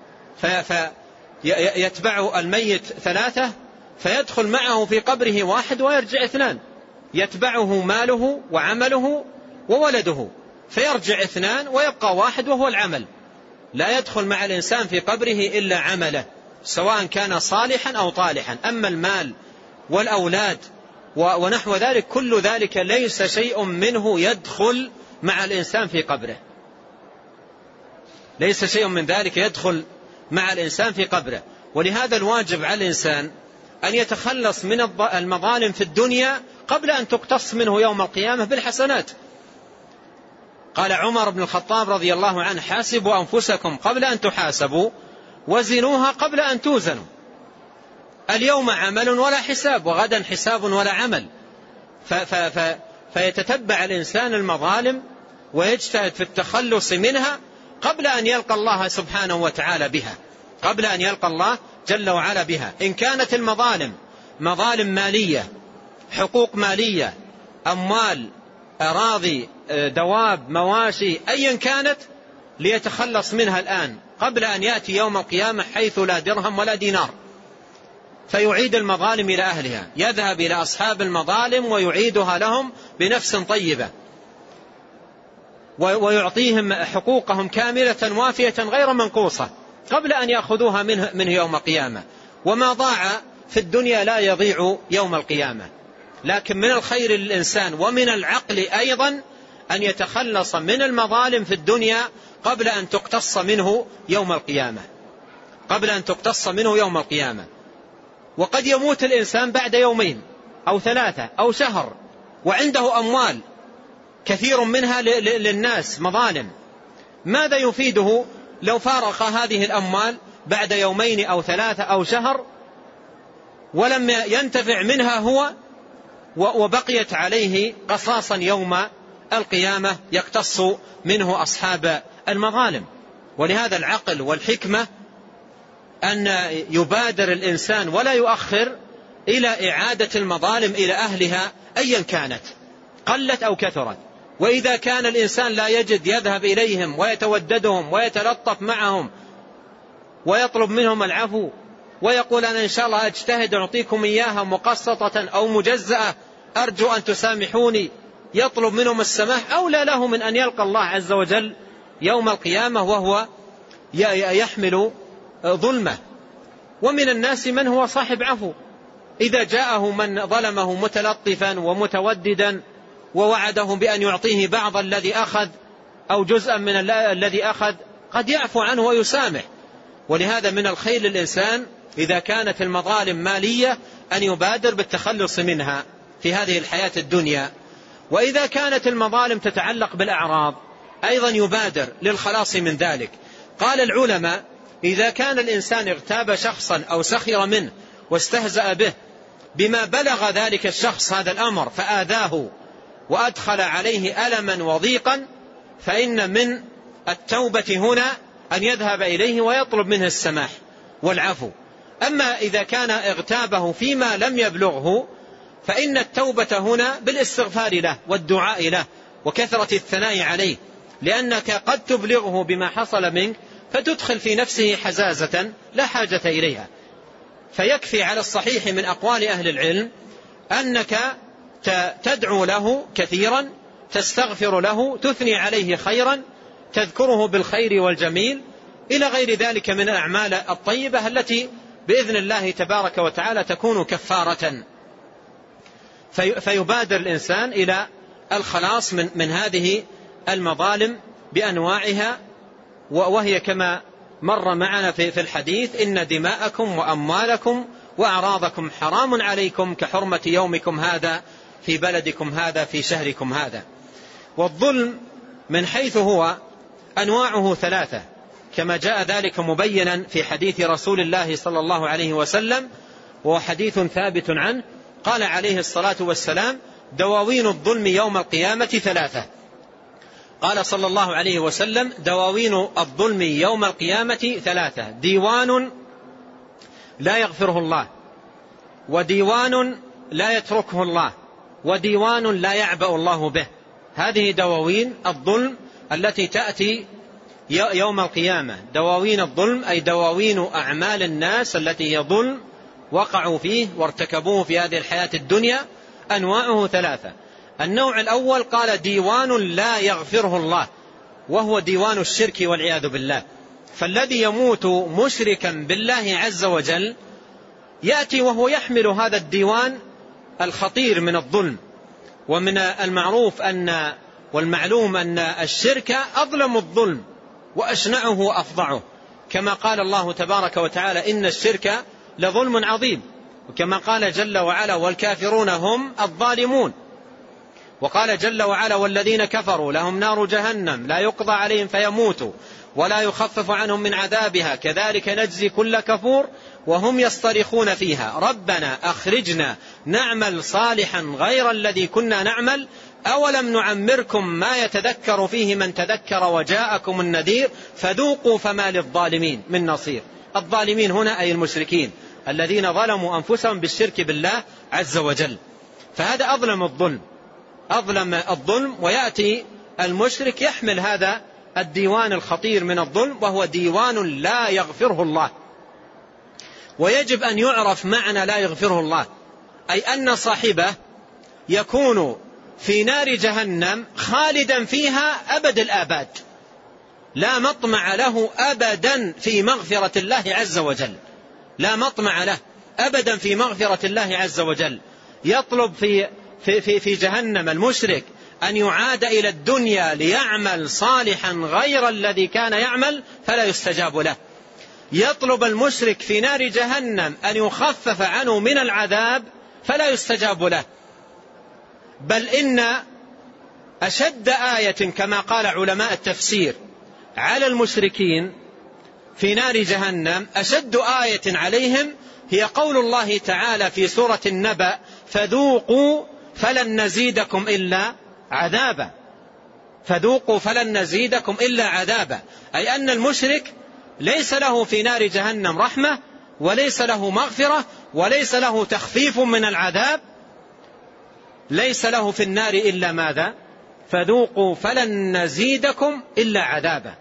Speaker 2: فيتبع الميت ثلاثة فيدخل معه في قبره واحد ويرجع اثنان، يتبعه ماله وعمله وولده، فيرجع اثنان ويبقى واحد وهو العمل. لا يدخل مع الإنسان في قبره إلا عمله، سواء كان صالحا أو طالحا. أما المال والأولاد ونحو ذلك، كل ذلك ليس شيء منه يدخل مع الإنسان في قبره، ليس شيء من ذلك يدخل مع الإنسان في قبره. ولهذا الواجب على الإنسان أن يتخلص من المظالم في الدنيا قبل أن تقتص منه يوم القيامة بالحسنات. قال عمر بن الخطاب رضي الله عنه: حاسبوا أنفسكم قبل أن تحاسبوا وزنوها قبل أن توزنوا. اليوم عمل ولا حساب، وغدا حساب ولا عمل. ف ف ف فيتتبع الإنسان المظالم ويجتهد في التخلص منها قبل أن يلقى الله سبحانه وتعالى بها، قبل أن يلقى الله جل وعلا بها. إن كانت المظالم مظالم مالية، حقوق مالية، أموال، أراضي، دواب، مواشي، أيا كانت، ليتخلص منها الآن قبل أن يأتي يوم القيامة حيث لا درهم ولا دينار، فيعيد المظالم إلى أهلها، يذهب إلى أصحاب المظالم ويعيدها لهم بنفس طيبة، ويعطيهم حقوقهم كاملة وافية غير منقوصة قبل أن يأخذوها منه, منه يوم القيامة. وما ضاع في الدنيا لا يضيع يوم القيامة. لكن من الخير للإنسان ومن العقل أيضا أن يتخلص من المظالم في الدنيا قبل أن تقتص منه يوم القيامة، قبل أن تقتص منه يوم القيامة. وقد يموت الإنسان بعد يومين أو ثلاثة أو شهر وعنده أموال كثير منها للناس مظالم، ماذا يفيده لو فارق هذه الأموال بعد يومين أو ثلاثة أو شهر ولم ينتفع منها هو، وبقيت عليه قصاصا يوم القيامة يقتص منه أصحاب المظالم. ولهذا العقل والحكمة أن يبادر الإنسان ولا يؤخر إلى إعادة المظالم إلى أهلها أيا كانت، قلت أو كثرت. وإذا كان الإنسان لا يجد يذهب إليهم ويتوددهم ويتلطف معهم ويطلب منهم العفو ويقول: أنا إن شاء الله أجتهد أعطيكم إياها مقسطة أو مجزأة، أرجو أن تسامحوني، يطلب منهم السماح، أولى له من أن يلقى الله عز وجل يوم القيامة وهو يحمل ظلمه. ومن الناس من هو صاحب عفو، إذا جاءه من ظلمه متلطفا ومتوددا ووعده بأن يعطيه بعض الذي أخذ أو جزءا من الذي أخذ، قد يعفو عنه ويسامح. ولهذا من الخير للإنسان إذا كانت المظالم مالية أن يبادر بالتخلص منها في هذه الحياة الدنيا. وإذا كانت المظالم تتعلق بالأعراض أيضا يبادر للخلاص من ذلك. قال العلماء: إذا كان الإنسان اغتاب شخصا أو سخر منه واستهزأ به بما بلغ ذلك الشخص هذا الأمر فآذاه وأدخل عليه ألما وضيقا، فإن من التوبة هنا أن يذهب إليه ويطلب منه السماح والعفو. أما إذا كان اغتابه فيما لم يبلغه فإن التوبة هنا بالاستغفار له والدعاء له وكثرة الثناء عليه، لأنك قد تبلغه بما حصل منك فتدخل في نفسه حزازة لا حاجة إليها. فيكفي على الصحيح من أقوال أهل العلم أنك تدعو له كثيرا، تستغفر له، تثني عليه خيرا، تذكره بالخير والجميل إلى غير ذلك من الأعمال الطيبة التي بإذن الله تبارك وتعالى تكون كفارة. فيبادر الإنسان إلى الخلاص من, من هذه المظالم بأنواعها، وهي كما مر معنا في الحديث: إن دماءكم وأموالكم وأعراضكم حرام عليكم كحرمة يومكم هذا في بلدكم هذا في شهركم هذا. والظلم من حيث هو أنواعه ثلاثة كما جاء ذلك مبينا في حديث رسول الله صلى الله عليه وسلم، وهو حديث ثابت عنه. قال عليه الصلاة والسلام: دواوين الظلم يوم القيامة ثلاثة. قال صلى الله عليه وسلم: دواوين الظلم يوم القيامة ثلاثة: ديوان لا يغفره الله، وديوان لا يتركه الله، وديوان لا يعبأ الله به. هذه دواوين الظلم التي تأتي يوم القيامة. دواوين الظلم أي دواوين أعمال الناس التي هي ظلم وقعوا فيه وارتكبوه في هذه الحياة الدنيا. أنواعه ثلاثة. النوع الأول قال: ديوان لا يغفره الله، وهو ديوان الشرك والعياذ بالله. فالذي يموت مشركا بالله عز وجل يأتي وهو يحمل هذا الديوان الخطير من الظلم. ومن المعروف أن والمعلوم أن الشرك أظلم الظلم وأشنعه وأفظعه، كما قال الله تبارك وتعالى: إن الشرك لظلم عظيم. وكما قال جل وعلا: والكافرون هم الظالمون. وقال جل وعلا: والذين كفروا لهم نار جهنم لا يقضى عليهم فيموتوا ولا يخفف عنهم من عذابها كذلك نجزي كل كفور وهم يصطرخون فيها ربنا أخرجنا نعمل صالحا غير الذي كنا نعمل أولم نعمركم ما يتذكر فيه من تذكر وجاءكم النذير فذوقوا فما للظالمين من نصير. الظالمين هنا أي المشركين الذين ظلموا أنفسهم بالشرك بالله عز وجل. فهذا أظلم الظلم، أظلم الظلم. ويأتي المشرك يحمل هذا الديوان الخطير من الظلم، وهو ديوان لا يغفره الله. ويجب أن يعرف معنى لا يغفره الله، أي أن صاحبه يكون في نار جهنم خالدا فيها أبد الآباد، لا مطمع له أبدا في مغفرة الله عز وجل، لا مطمع له أبدا في مغفرة الله عز وجل. يطلب في, في, في, في جهنم المشرك أن يعاد إلى الدنيا ليعمل صالحا غير الذي كان يعمل فلا يستجاب له. يطلب المشرك في نار جهنم أن يخفف عنه من العذاب فلا يستجاب له. بل إن أشد آية كما قال علماء التفسير على المشركين في نار جهنم، أشد آية عليهم هي قول الله تعالى في سورة النبأ فذوقوا فلن نزيدكم إلا عذابا، فذوقوا فلن نزيدكم إلا عذابا. أي أن المشرك ليس له في نار جهنم رحمة، وليس له مغفرة، وليس له تخفيف من العذاب، ليس له في النار إلا ماذا؟ فذوقوا فلن نزيدكم إلا عذابا.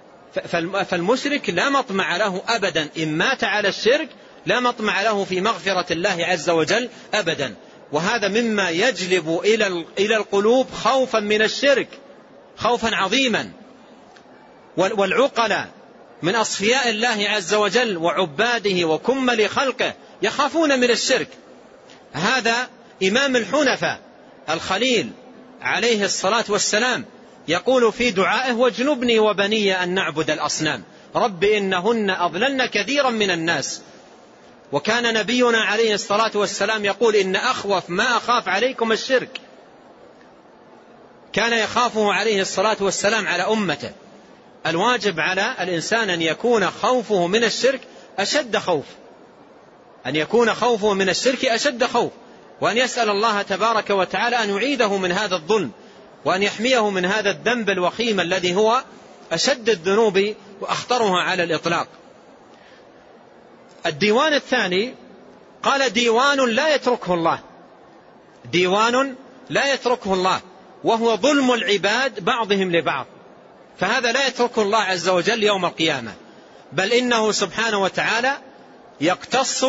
Speaker 2: فالمشرك لا مطمع له أبدا، إن مات على الشرك لا مطمع له في مغفرة الله عز وجل أبدا. وهذا مما يجلب إلى القلوب خوفا من الشرك، خوفا عظيما. والعقلاء من أصفياء الله عز وجل وعباده وكمل خلقه يخافون من الشرك. هذا إمام الحنفاء الخليل عليه الصلاة والسلام يقول في دعائه واجنبني وبني أن نعبد الأصنام رب إنهن أضللن كثيرا من الناس. وكان نبينا عليه الصلاة والسلام يقول إن أخوف ما أخاف عليكم الشرك. كان يخافه عليه الصلاة والسلام على أمته. الواجب على الإنسان أن يكون خوفه من الشرك أشد خوف، أن يكون خوفه من الشرك أشد خوف، وأن يسأل الله تبارك وتعالى أن يعيده من هذا الظلم، وأن يحميه من هذا الذنب الوخيم الذي هو أشد الذنوب وأخطرها على الإطلاق. الديوان الثاني قال ديوان لا يتركه الله، ديوان لا يتركه الله، وهو ظلم العباد بعضهم لبعض. فهذا لا يتركه الله عز وجل يوم القيامة، بل إنه سبحانه وتعالى يقتص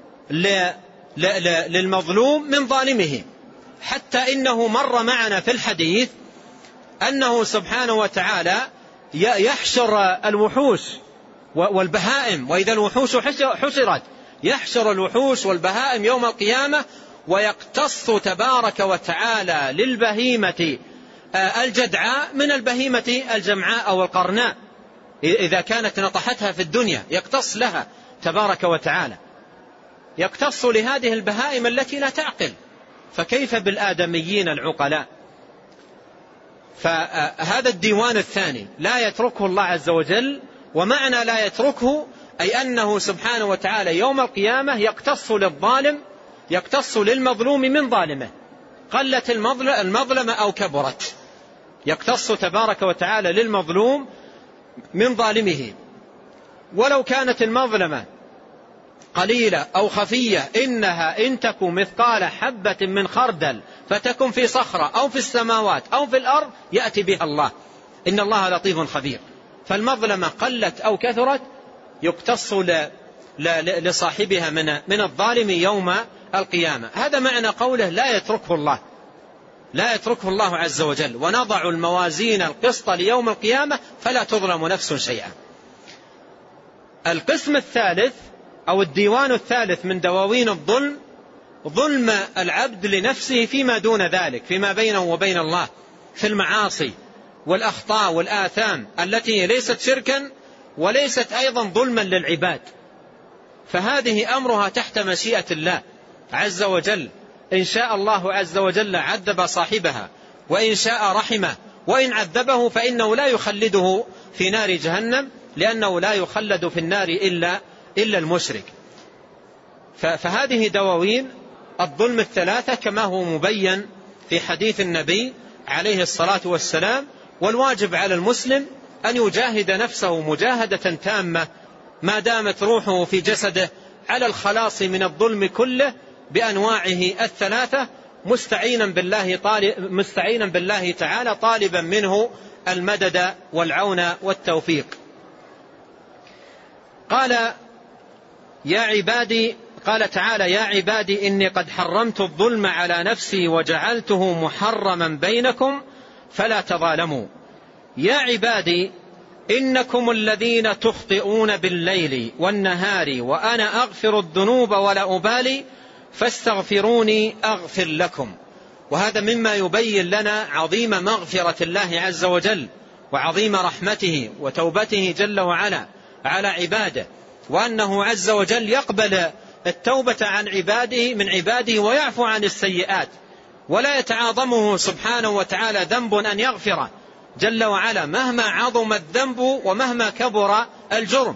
Speaker 2: للمظلوم من ظالمه، حتى إنه مر معنا في الحديث أنه سبحانه وتعالى يحشر الوحوش والبهائم، وإذا الوحوش حشرت يحشر الوحوش والبهائم يوم القيامة، ويقتص تبارك وتعالى للبهيمة الجدعاء من البهيمة الجمعاء أو القرناء إذا كانت نطحتها في الدنيا، يقتص لها تبارك وتعالى، يقتص لهذه البهائم التي لا تعقل، فكيف بالآدميين العقلاء؟ فهذا الديوان الثاني لا يتركه الله عز وجل، ومعنى لا يتركه أي أنه سبحانه وتعالى يوم القيامة يقتص للظالم، يقتص للمظلوم من ظالمه، قلت المظلمة أو كبرت، يقتص تبارك وتعالى للمظلوم من ظالمه، ولو كانت المظلمة قليلة أو خفية، إنها إن تكن مثقال حبة من خردل فتكن في صخرة أو في السماوات أو في الأرض يأتي بها الله، إن الله لطيف خبير. فالمظلمة قلت أو كثرت يقتص لصاحبها من من الظالم يوم القيامة. هذا معنى قوله لا يتركه الله، لا يتركه الله عز وجل، ونضع الموازين القسط ليوم القيامة فلا تظلم نفس شيئا. القسم الثالث أو الديوان الثالث من دواوين الظلم، ظلم العبد لنفسه فيما دون ذلك، فيما بينه وبين الله، في المعاصي والأخطاء والآثام التي ليست شركا وليست أيضا ظلما للعباد، فهذه أمرها تحت مشيئة الله عز وجل، إن شاء الله عز وجل عذب صاحبها، وإن شاء رحمه، وإن عذبه فإنه لا يخلده في نار جهنم، لأنه لا يخلد في النار إلا, إلا المشرك. فهذه دواوين الظلم الثلاثة كما هو مبين في حديث النبي عليه الصلاة والسلام. والواجب على المسلم أن يجاهد نفسه مجاهدة تامة ما دامت روحه في جسده على الخلاص من الظلم كله بأنواعه الثلاثة، مستعينا بالله, طالب مستعينا بالله تعالى طالبا منه المدد والعون والتوفيق. قال يا عبادي قال تعالى يا عبادي إني قد حرمت الظلم على نفسي وجعلته محرما بينكم فلا تظالموا. يا عبادي إنكم الذين تخطئون بالليل والنهار وأنا أغفر الذنوب ولا أبالي فاستغفروني أغفر لكم. وهذا مما يبين لنا عظيم مغفرة الله عز وجل وعظيم رحمته وتوبته جل وعلا على عباده، وأنه عز وجل يقبل التوبة عن عباده من عباده ويعفو عن السيئات، ولا يتعاظمه سبحانه وتعالى ذنب أن يغفره جل وعلا مهما عظم الذنب ومهما كبر الجرم.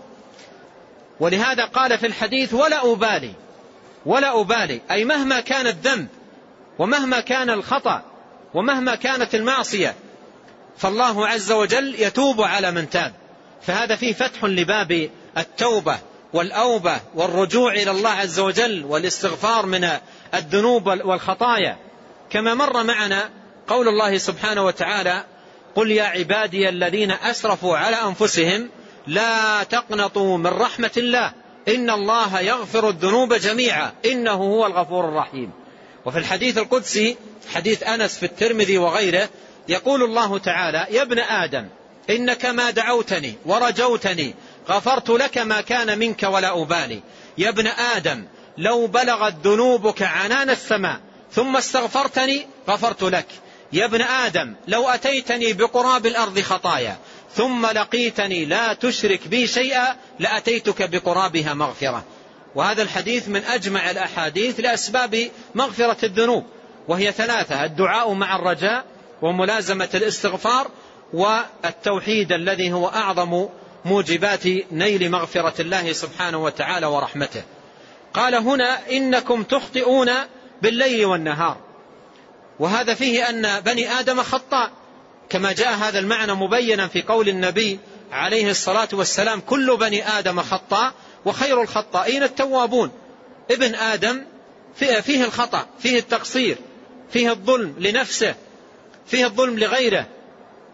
Speaker 2: ولهذا قال في الحديث ولا أبالي، ولا أبالي أي مهما كان الذنب ومهما كان الخطأ ومهما كانت المعصية فالله عز وجل يتوب على من تاب. فهذا فيه فتح لباب التوبة والأوبة والرجوع إلى الله عز وجل والاستغفار من الذنوب والخطايا، كما مر معنا قول الله سبحانه وتعالى قل يا عبادي الذين أسرفوا على أنفسهم لا تقنطوا من رحمة الله إن الله يغفر الذنوب جميعا إنه هو الغفور الرحيم. وفي الحديث القدسي حديث أنس في الترمذي وغيره يقول الله تعالى يا ابن آدم إنك ما دعوتني ورجوتني غفرت لك ما كان منك ولا أبالي. يا ابن آدم لو بلغت ذنوبك عنان السماء ثم استغفرتني غفرت لك. يا ابن آدم لو أتيتني بقراب الأرض خطايا ثم لقيتني لا تشرك بي شيئا لأتيتك بقرابها مغفرة. وهذا الحديث من أجمع الأحاديث لأسباب مغفرة الذنوب، وهي ثلاثة: الدعاء مع الرجاء وملازمة الاستغفار والتوحيد الذي هو أعظم موجبات نيل مغفرة الله سبحانه وتعالى ورحمته. قال هنا إنكم تخطئون بالليل والنهار، وهذا فيه أن بني آدم خطاء كما جاء هذا المعنى مبينا في قول النبي عليه الصلاة والسلام كل بني آدم خطاء وخير الخطائين التوابون. ابن آدم فيه الخطأ، فيه التقصير، فيه الظلم لنفسه، فيه الظلم لغيره،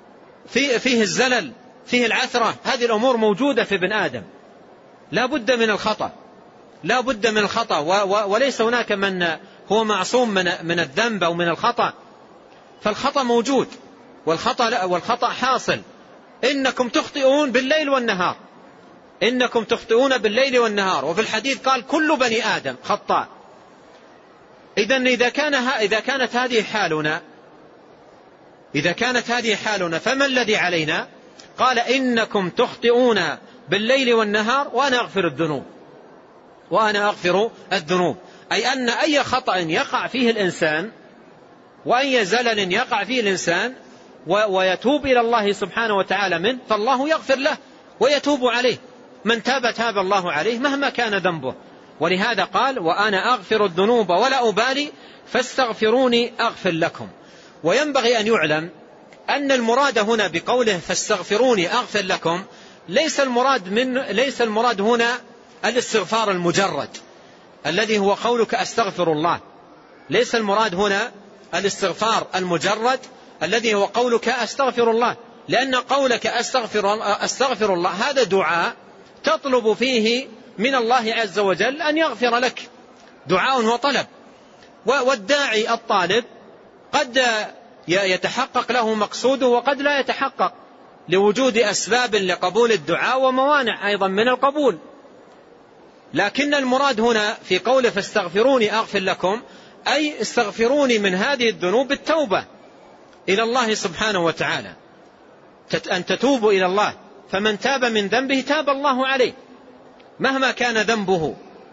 Speaker 2: فيه, فيه الزلل، فيه العثرة، هذه الأمور موجودة في ابن آدم، لا بد من الخطأ، لا بد من الخطأ، وليس هناك من هو معصوم من, من الذنب أو من الخطأ، فالخطأ موجود والخطأ, والخطأ حاصل. إنكم تخطئون بالليل والنهار، إنكم تخطئون بالليل والنهار، وفي الحديث قال كل بني آدم خطاء. إذن إذا كان إذا كانت هذه حالنا إذا كانت هذه حالنا فما الذي علينا؟ قال إنكم تخطئون بالليل والنهار وأنا أغفر الذنوب، وأنا أغفر الذنوب، أي أن أي خطأ يقع فيه الإنسان وأي زلل يقع فيه الإنسان ويتوب إلى الله سبحانه وتعالى منه فالله يغفر له ويتوب عليه، من تاب تاب الله عليه مهما كان ذنبه. ولهذا قال وأنا أغفر الذنوب ولا أبالي فاستغفروني أغفر لكم. وينبغي أن يعلم أن المراد هنا بقوله فاستغفروني أغفر لكم ليس المراد من ليس المراد هنا الاستغفار المجرد الذي هو قولك أستغفر الله، ليس المراد هنا الاستغفار المجرد الذي هو قولك أستغفر الله، لأن قولك أستغفر, أستغفر الله هذا دعاء تطلب فيه من الله عز وجل أن يغفر لك، دعاء وطلب. والداعي الطالب قد يتحقق له مقصوده وقد لا يتحقق لوجود أسباب لقبول الدعاء وموانع أيضا من القبول. لكن المراد هنا في قوله فاستغفروني أغفر لكم أي استغفروني من هذه الذنوب بالتوبة إلى الله سبحانه وتعالى، أن تتوبوا إلى الله، فمن تاب من ذنبه تاب الله عليه مهما كان ذنبه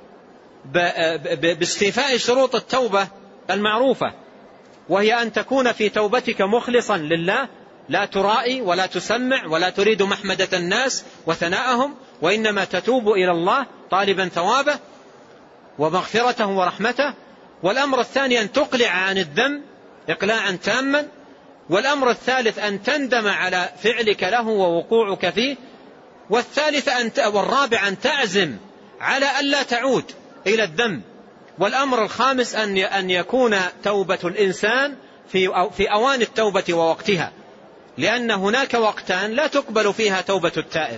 Speaker 2: باستيفاء شروط التوبة المعروفة، وهي أن تكون في توبتك مخلصا لله، لا ترائي ولا تسمع ولا تريد محمدة الناس وثناءهم، وإنما تتوب إلى الله طالبا ثوابه ومغفرته ورحمته. والأمر الثاني أن تقلع عن الذنب إقلاعا تاما. والأمر الثالث أن تندم على فعلك له ووقوعك فيه. والثالث أن والرابع أن تعزم على ألا تعود إلى الذنب. والأمر الخامس أن أن يكون توبة الإنسان في في أوان التوبة ووقتها، لأن هناك وقتان لا تقبل فيها توبة التائب،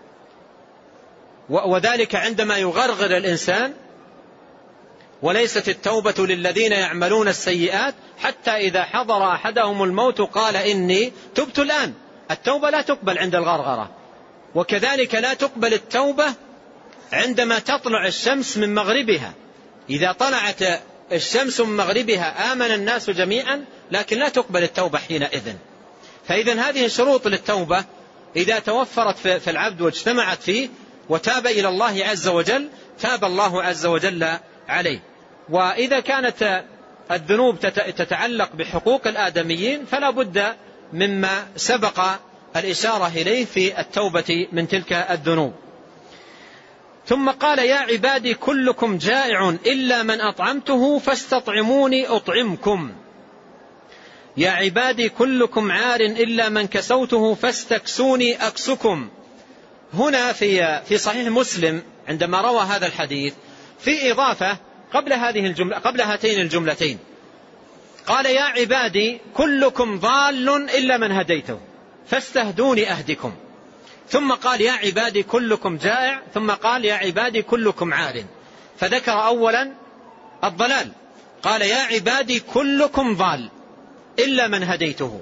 Speaker 2: وذلك عندما يغرغر الإنسان، وليست التوبة للذين يعملون السيئات حتى إذا حضر أحدهم الموت قال إني تبت الآن. التوبة لا تقبل عند الغرغرة، وكذلك لا تقبل التوبة عندما تطلع الشمس من مغربها. إذا طلعت الشمس من مغربها آمن الناس جميعا، لكن لا تقبل التوبة حينئذ. فإذن هذه شروط للتوبة إذا توفرت في العبد واجتمعت فيه وتاب إلى الله عز وجل تاب الله عز وجل عليه. وإذا كانت الذنوب تتعلق بحقوق الآدميين فلا بد مما سبق الإشارة إليه في التوبة من تلك الذنوب. ثم قال يا عبادي كلكم جائع إلا من أطعمته فاستطعموني أطعمكم. يا عبادي كلكم عار إلا من كسوته فاستكسوني أكسكم. هنا في في صحيح مسلم عندما روى هذا الحديث في إضافة قبل هذه الجملة قبل هاتين الجملتين، قال يا عبادي كلكم ضال إلا من هديته فاستهدوني أهدكم. ثم قال يا عبادي كلكم جائع، ثم قال يا عبادي كلكم عار، فذكر أولا الضلال، قال يا عبادي كلكم ضال إلا من هديته.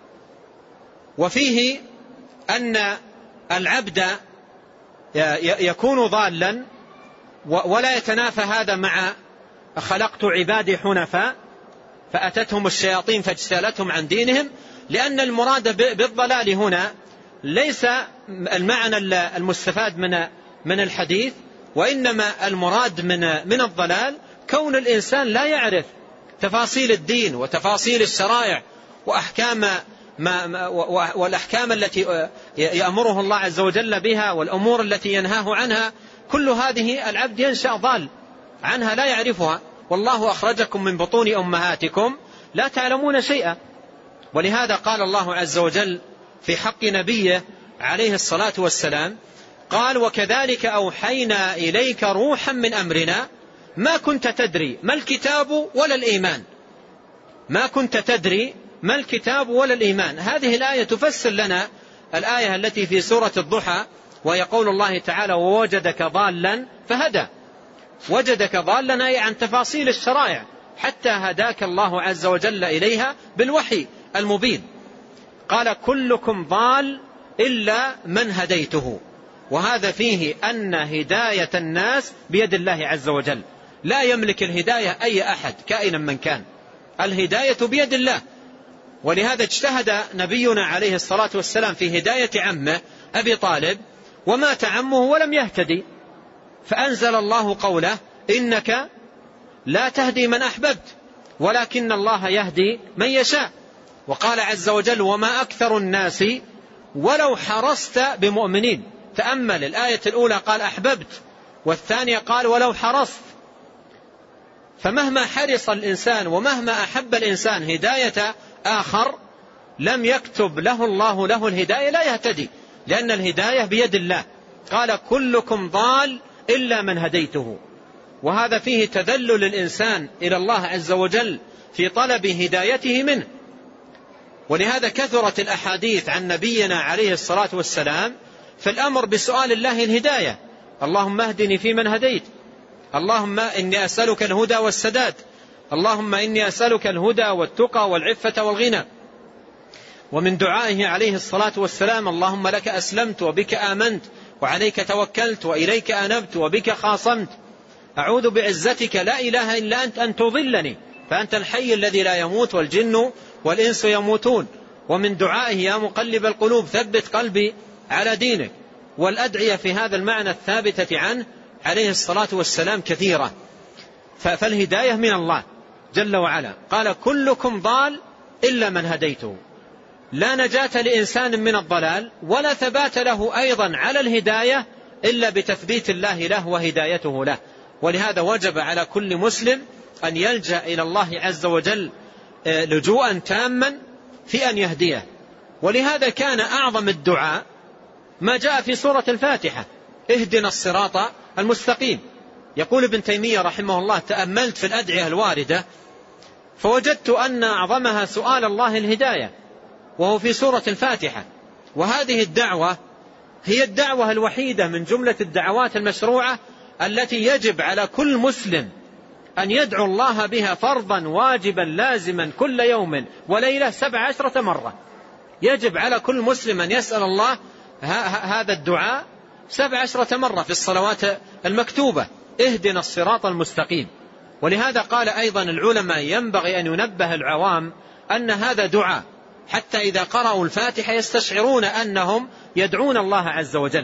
Speaker 2: وفيه أن العبد يكون ضالا ولا يتنافى هذا مع خلقت عبادي حنفاء فأتتهم الشياطين فاجتالتهم عن دينهم، لأن المراد بالضلال هنا ليس المعنى المستفاد من من الحديث، وإنما المراد من من الضلال كون الإنسان لا يعرف تفاصيل الدين وتفاصيل الشرائع وأحكام ما والأحكام التي يأمره الله عز وجل بها والأمور التي ينهاه عنها، كل هذه العبد ينشأ ضال عنها لا يعرفها. والله أخرجكم من بطون أمهاتكم لا تعلمون شيئا. ولهذا قال الله عز وجل في حق نبيه عليه الصلاة والسلام قال وكذلك أوحينا إليك روحا من أمرنا ما كنت تدري ما الكتاب ولا الإيمان. ما كنت تدري ما الكتاب ولا الإيمان. هذه الآية تفسر لنا الآية التي في سورة الضحى، ويقول الله تعالى ووجدك ضالا فهدى. وجدك ضالا أي عن تفاصيل الشرائع حتى هداك الله عز وجل إليها بالوحي المبين. قال كلكم ضال إلا من هديته، وهذا فيه أن هداية الناس بيد الله عز وجل، لا يملك الهداية أي أحد كائنا من كان، الهداية بيد الله. ولهذا اجتهد نبينا عليه الصلاة والسلام في هداية عمه أبي طالب ومات عمه ولم يهتدي، فأنزل الله قوله إنك لا تهدي من أحببت ولكن الله يهدي من يشاء. وقال عز وجل وما أكثر الناس ولو حرصت بمؤمنين. تأمل الآية الأولى قال أحببت، والثانية قال ولو حرصت. فمهما حرص الإنسان ومهما أحب الإنسان هداية آخر لم يكتب له الله له الهداية لا يهتدي، لأن الهداية بيد الله. قال كلكم ضال إلا من هديته، وهذا فيه تذلل الإنسان إلى الله عز وجل في طلب هدايته منه. ولهذا كثرت الأحاديث عن نبينا عليه الصلاة والسلام في الأمر بسؤال الله الهداية. اللهم اهدني فيمن هديت، اللهم إني أسألك الهدى والسداد، اللهم إني أسألك الهدى والتقى والعفة والغنى. ومن دعائه عليه الصلاة والسلام اللهم لك أسلمت وبك آمنت وعليك توكلت وإليك أنبت وبك خاصمت، أعوذ بعزتك لا إله إلا أنت أن تضلني فأنت الحي الذي لا يموت والجن والإنس يموتون. ومن دعائه يا مقلب القلوب ثبت قلبي على دينك. والأدعية في هذا المعنى الثابتة عنه عليه الصلاة والسلام كثيرة. فالهداية من الله جل وعلا. قال كلكم ضال إلا من هديته، لا نجاة لإنسان من الضلال ولا ثبات له أيضا على الهداية إلا بتثبيت الله له وهدايته له. ولهذا وجب على كل مسلم أن يلجأ إلى الله عز وجل لجوءا تاما في أن يهديه. ولهذا كان أعظم الدعاء ما جاء في سورة الفاتحة اهدنا الصراط المستقيم. يقول ابن تيمية رحمه الله تأملت في الأدعية الواردة فوجدت أن أعظمها سؤال الله الهداية وهو في سورة الفاتحة. وهذه الدعوة هي الدعوة الوحيدة من جملة الدعوات المشروعة التي يجب على كل مسلم أن يدعو الله بها فرضا واجبا لازما كل يوم وليلة سبع عشرة مرة. يجب على كل مسلم أن يسأل الله هذا الدعاء سبع عشرة مرة في الصلوات المكتوبة اهدنا الصراط المستقيم. ولهذا قال أيضا العلماء ينبغي أن ينبه العوام أن هذا دعاء حتى إذا قرأوا الفاتحة يستشعرون أنهم يدعون الله عز وجل.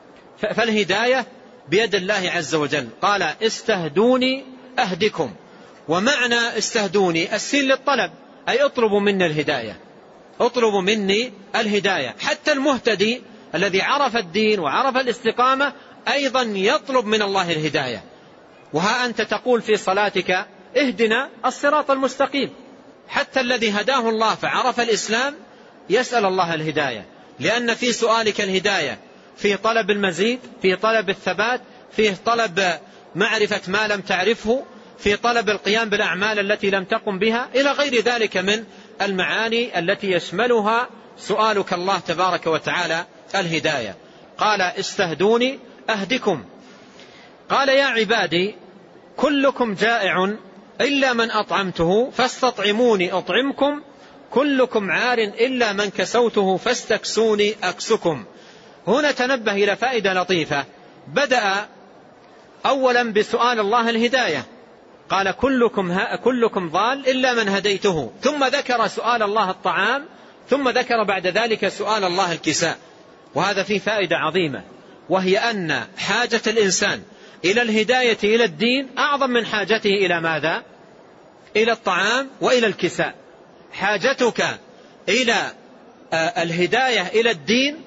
Speaker 2: فالهداية بيد الله عز وجل. قال استهدوني أهدكم. ومعنى استهدوني السين للطلب أي اطلبوا مني الهداية، اطلبوا مني الهداية. حتى المهتدي الذي عرف الدين وعرف الاستقامة أيضا يطلب من الله الهداية. وها أنت تقول في صلاتك اهدنا الصراط المستقيم. حتى الذي هداه الله فعرف الإسلام يسأل الله الهداية، لأن في سؤالك الهداية في طلب المزيد، في طلب الثبات، في طلب معرفة ما لم تعرفه، في طلب القيام بالأعمال التي لم تقم بها، إلى غير ذلك من المعاني التي يشملها سؤالك الله تبارك وتعالى الهداية. قال استهدوني أهدكم. قال يا عبادي كلكم جائع إلا من أطعمته فاستطعموني أطعمكم، كلكم عار إلا من كسوته فاستكسوني أكسكم. هنا تنبه إلى فائدة لطيفة. بدأ أولا بسؤال الله الهداية، قال كلكم, كلكم ضال إلا من هديته، ثم ذكر سؤال الله الطعام، ثم ذكر بعد ذلك سؤال الله الكساء. وهذا فيه فائدة عظيمة، وهي أن حاجة الإنسان إلى الهداية إلى الدين أعظم من حاجته إلى ماذا؟ إلى الطعام وإلى الكساء. حاجتك إلى الهداية إلى الدين،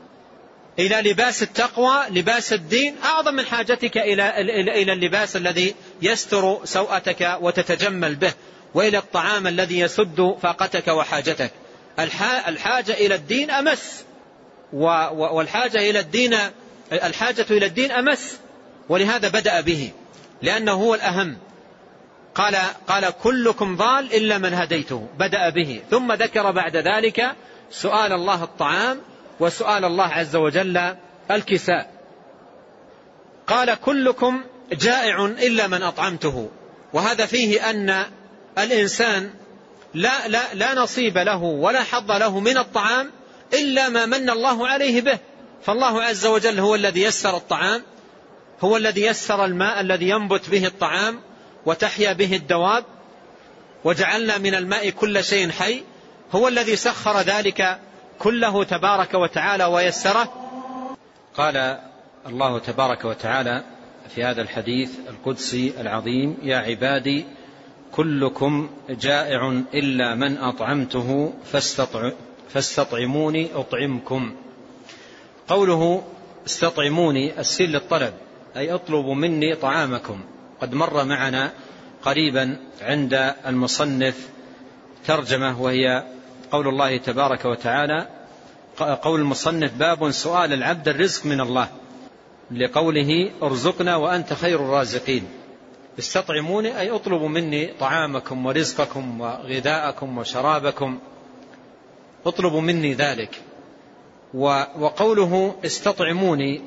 Speaker 2: إلى لباس التقوى لباس الدين، أعظم من حاجتك إلى إلى اللباس الذي يستر سوءتك وتتجمل به، وإلى الطعام الذي يسد فاقتك وحاجتك. الحاجة إلى الدين أمس، والحاجة إلى الدين الحاجة إلى الدين أمس، ولهذا بدأ به لأنه هو الأهم. قال, قال كلكم ضال إلا من هديته، بدأ به، ثم ذكر بعد ذلك سؤال الله الطعام وسؤال الله عز وجل الكساء. قال كلكم جائع إلا من أطعمته، وهذا فيه أن الإنسان لا, لا, لا نصيب له ولا حظ له من الطعام إلا ما من الله عليه به. فالله عز وجل هو الذي يسر الطعام، هو الذي يسر الماء الذي ينبت به الطعام وتحيا به الدواب، وجعلنا من الماء كل شيء حي، هو الذي سخر ذلك كله تبارك وتعالى ويسره. قال الله تبارك وتعالى في هذا الحديث القدسي العظيم: يا عبادي كلكم جائع إلا من أطعمته فاستطعموني أطعمكم. قوله استطعموني السين للطلب، أي اطلبوا مني طعامكم. قد مر معنا قريبا عند المصنف ترجمة، وهي قول الله تبارك وتعالى، قول المصنف: باب سؤال العبد الرزق من الله، لقوله ارزقنا وأنت خير الرازقين. استطعموني أي اطلبوا مني طعامكم ورزقكم وغذاءكم وشرابكم، اطلبوا مني ذلك. وقوله استطعموني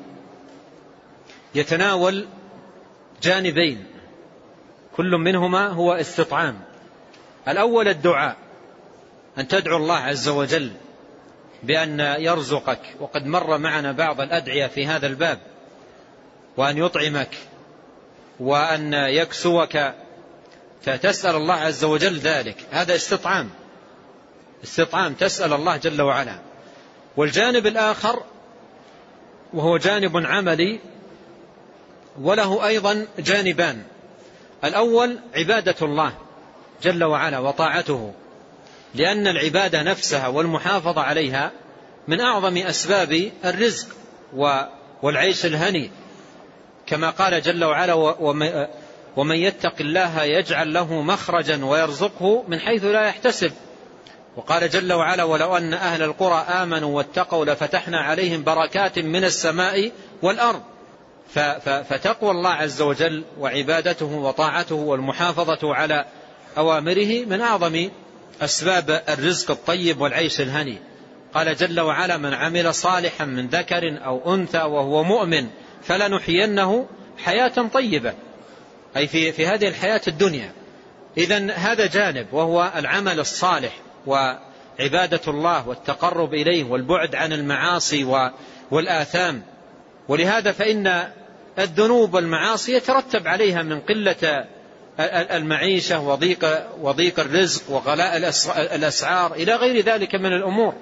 Speaker 2: يتناول جانبين، كل منهما هو استطعام. الأول الدعاء، أن تدعو الله عز وجل بأن يرزقك، وقد مر معنا بعض الأدعية في هذا الباب، وأن يطعمك وأن يكسوك، فتسأل الله عز وجل ذلك، هذا استطعام، استطعام تسأل الله جل وعلا. والجانب الآخر وهو جانب عملي، وله أيضا جانبان: الأول عبادة الله جل وعلا وطاعته، لأن العبادة نفسها والمحافظة عليها من أعظم أسباب الرزق والعيش الهني، كما قال جل وعلا: ومن يتق الله يجعل له مخرجا ويرزقه من حيث لا يحتسب. وقال جل وعلا: ولو أن أهل القرى آمنوا واتقوا لفتحنا عليهم بركات من السماء والأرض. فتقوى الله عز وجل وعبادته وطاعته والمحافظة على أوامره من أعظم أسباب الرزق الطيب والعيش الهني. قال جل وعلا: من عمل صالحا من ذكر أو أنثى وهو مؤمن فلنحيينه حياة طيبة، أي في, في هذه الحياة الدنيا. إذن هذا جانب وهو العمل الصالح وعبادة الله والتقرب إليه والبعد عن المعاصي والآثام. ولهذا فإن الذنوب والمعاصي يترتب عليها من قلة المعيشة وضيق, وضيق الرزق وغلاء الأسعار إلى غير ذلك من الأمور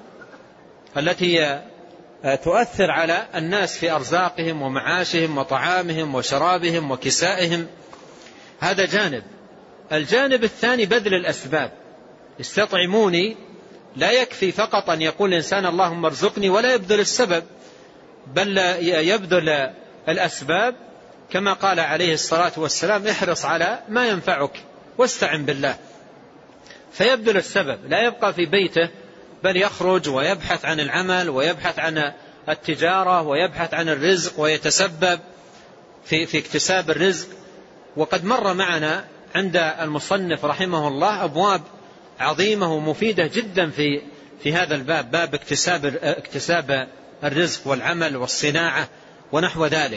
Speaker 2: التي تؤثر على الناس في أرزاقهم ومعاشهم وطعامهم وشرابهم وكسائهم. هذا جانب. الجانب الثاني بذل الأسباب. استطعموني لا يكفي فقط أن يقول الإنسان اللهم ارزقني ولا يبذل السبب، بل يبذل الأسباب، كما قال عليه الصلاة والسلام: احرص على ما ينفعك واستعن بالله. فيبذل السبب، لا يبقى في بيته، بل يخرج ويبحث عن العمل ويبحث عن التجارة ويبحث عن الرزق ويتسبب في, في اكتساب الرزق. وقد مر معنا عند المصنف رحمه الله أبواب عظيمة ومفيدة جدا في, في هذا الباب، باب اكتساب, اكتساب الرزق والعمل والصناعة ونحو ذلك.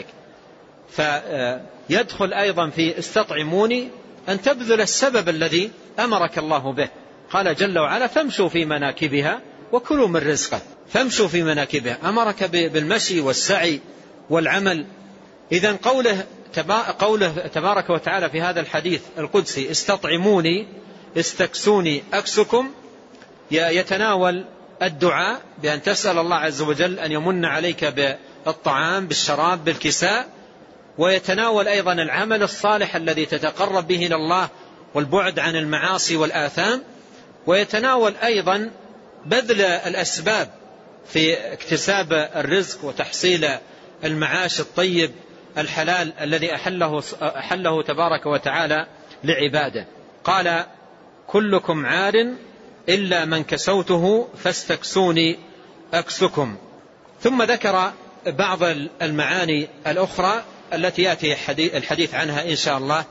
Speaker 2: فيدخل أيضا في استطعموني أن تبذل السبب الذي أمرك الله به. قال جل وعلا: فامشوا في مناكبها وكلوا من رزقه. فامشوا في مناكبها، أمرك بالمشي والسعي والعمل. إذن قوله, قوله تبارك وتعالى في هذا الحديث القدسي: استطعموني استكسوني أكسكم، يتناول الدعاء بأن تسأل الله عز وجل أن يمن عليك بالطعام بالشراب بالكساء، ويتناول أيضا العمل الصالح الذي تتقرب به إلى الله والبعد عن المعاصي والآثام، ويتناول أيضا بذل الأسباب في اكتساب الرزق وتحصيل المعاش الطيب الحلال الذي أحله, أحله تبارك وتعالى لعباده. قال: كلكم عار إلا من كسوته فاستكسوني أكسكم. ثم ذكر بعض المعاني الأخرى التي يأتي الحديث عنها إن شاء الله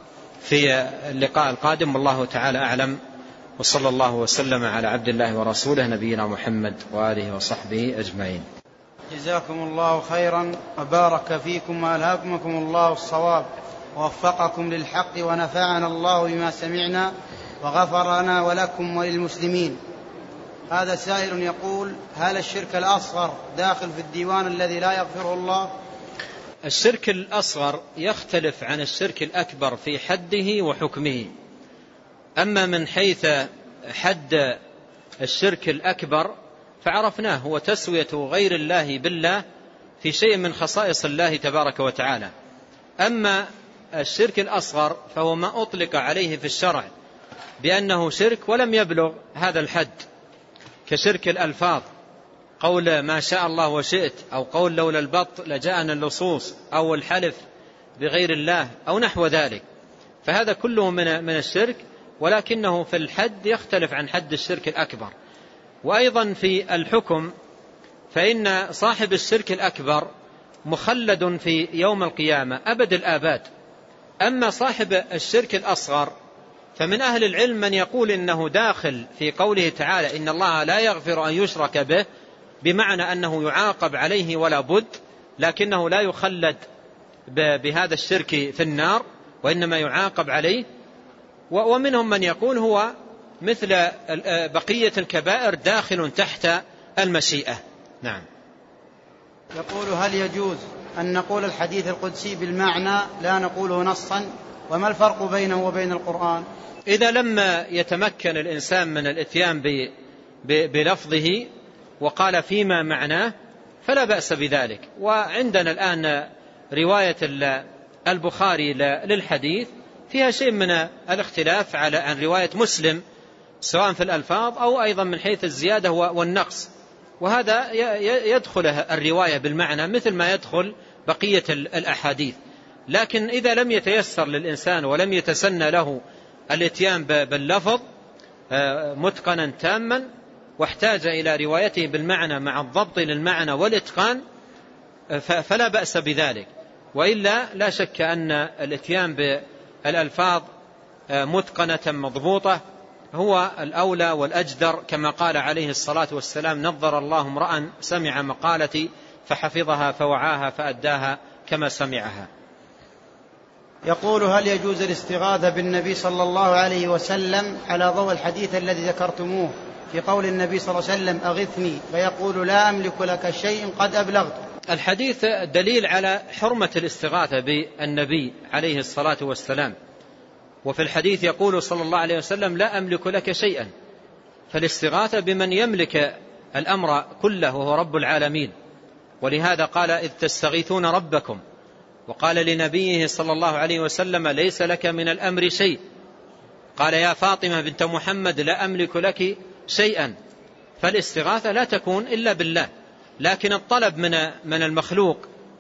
Speaker 2: في اللقاء القادم، والله تعالى أعلم، وصلى الله وسلم على عبد الله ورسوله نبينا محمد وآله وصحبه أجمعين.
Speaker 1: جزاكم الله خيرا وبارك فيكم وألهمكم الله الصواب ووفقكم للحق ونفعنا الله بما سمعنا وغفر لنا ولكم وللمسلمين. هذا سائل يقول: هل الشرك الأصغر داخل في الديوان الذي لا يغفره الله؟
Speaker 2: الشرك الأصغر يختلف عن الشرك الأكبر في حده وحكمه. أما من حيث حد الشرك الأكبر فعرفناه، هو تسوية غير الله بالله في شيء من خصائص الله تبارك وتعالى. أما الشرك الأصغر فهو ما أطلق عليه في الشرع بأنه شرك ولم يبلغ هذا الحد، كشرك الألفاظ، قول ما شاء الله وشئت، أو قول لولا البط لجاءنا اللصوص، أو الحلف بغير الله، أو نحو ذلك. فهذا كله من من الشرك، ولكنه في الحد يختلف عن حد الشرك الأكبر. وأيضا في الحكم فإن صاحب الشرك الأكبر مخلد في يوم القيامة أبد الآباد. أما صاحب الشرك الأصغر فمن أهل العلم من يقول إنه داخل في قوله تعالى: إن الله لا يغفر أن يشرك به، بمعنى أنه يعاقب عليه ولا بد، لكنه لا يخلد بهذا الشرك في النار، وإنما يعاقب عليه. ومنهم من يقول هو مثل بقية الكبائر داخل تحت المشيئة. نعم.
Speaker 1: يقول: هل يجوز أن نقول الحديث القدسي بالمعنى لا نقوله نصا؟ وما الفرق بينه وبين القرآن؟
Speaker 2: إذا لم يتمكن الإنسان من الإتيان بلفظه وقال فيما معناه فلا بأس بذلك. وعندنا الآن رواية البخاري للحديث فيها شيء من الاختلاف على عن رواية مسلم، سواء في الألفاظ أو أيضا من حيث الزيادة والنقص، وهذا يدخل الرواية بالمعنى مثل ما يدخل بقية الأحاديث. لكن إذا لم يتيسر للإنسان ولم يتسنى له الاتيان باللفظ متقنا تاما، واحتاج إلى روايته بالمعنى مع الضبط للمعنى والإتقان، فلا بأس بذلك. وإلا لا شك أن الاتيان بالألفاظ متقنة مضبوطة هو الأولى والأجدر، كما قال عليه الصلاة والسلام: نظر الله امرأ سمع مقالتي فحفظها فوعاها فأداها كما سمعها.
Speaker 1: يقول: هل يجوز الاستغاثة بالنبي صلى الله عليه وسلم على ضوء الحديث الذي ذكرتموه في قول النبي صلى الله عليه وسلم: أغثني، فيقول: لا أملك لك شيء قد أبلغت؟
Speaker 2: الحديث دليل على حرمة الاستغاثة بالنبي عليه الصلاة والسلام. وفي الحديث يقول صلى الله عليه وسلم: لا أملك لك شيئا. فالاستغاثة بمن يملك الأمر كله وهو رب العالمين. ولهذا قال: إذ تستغيثون ربكم. وقال لنبيه صلى الله عليه وسلم: ليس لك من الأمر شيء. قال: يا فاطمة بنت محمد لا أملك لك شيئا. فالاستغاثة لا تكون إلا بالله. لكن الطلب من من المخلوق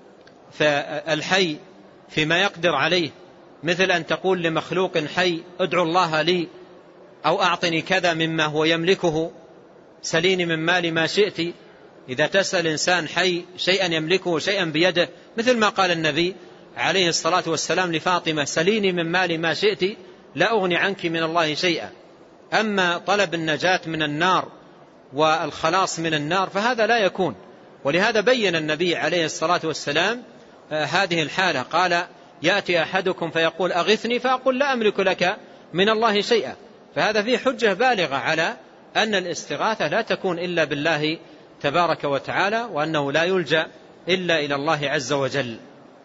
Speaker 2: فالحي فيما يقدر عليه، مثل أن تقول لمخلوق حي: ادعو الله لي، أو أعطني كذا مما هو يملكه، سليني من مالي ما شئت. إذا تسأل إنسان حي شيئا يملكه، شيئا بيده، مثل ما قال النبي عليه الصلاة والسلام لفاطمة: سليني من مالي ما شئت لا أغني عنك من الله شيئا. أما طلب النجاة من النار والخلاص من النار فهذا لا يكون. ولهذا بين النبي عليه الصلاة والسلام هذه الحالة، قال: يأتي أحدكم فيقول: أغثني، فأقول: لا أملك لك من الله شيئا. فهذا فيه حجة بالغة على أن الاستغاثة لا تكون إلا بالله تبارك وتعالى، وأنه لا يلجأ إلا إلى الله عز وجل.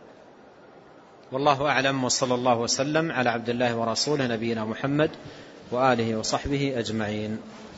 Speaker 2: والله أعلم، وصلى الله وسلم على عبد الله ورسوله نبينا محمد وآله وصحبه أجمعين.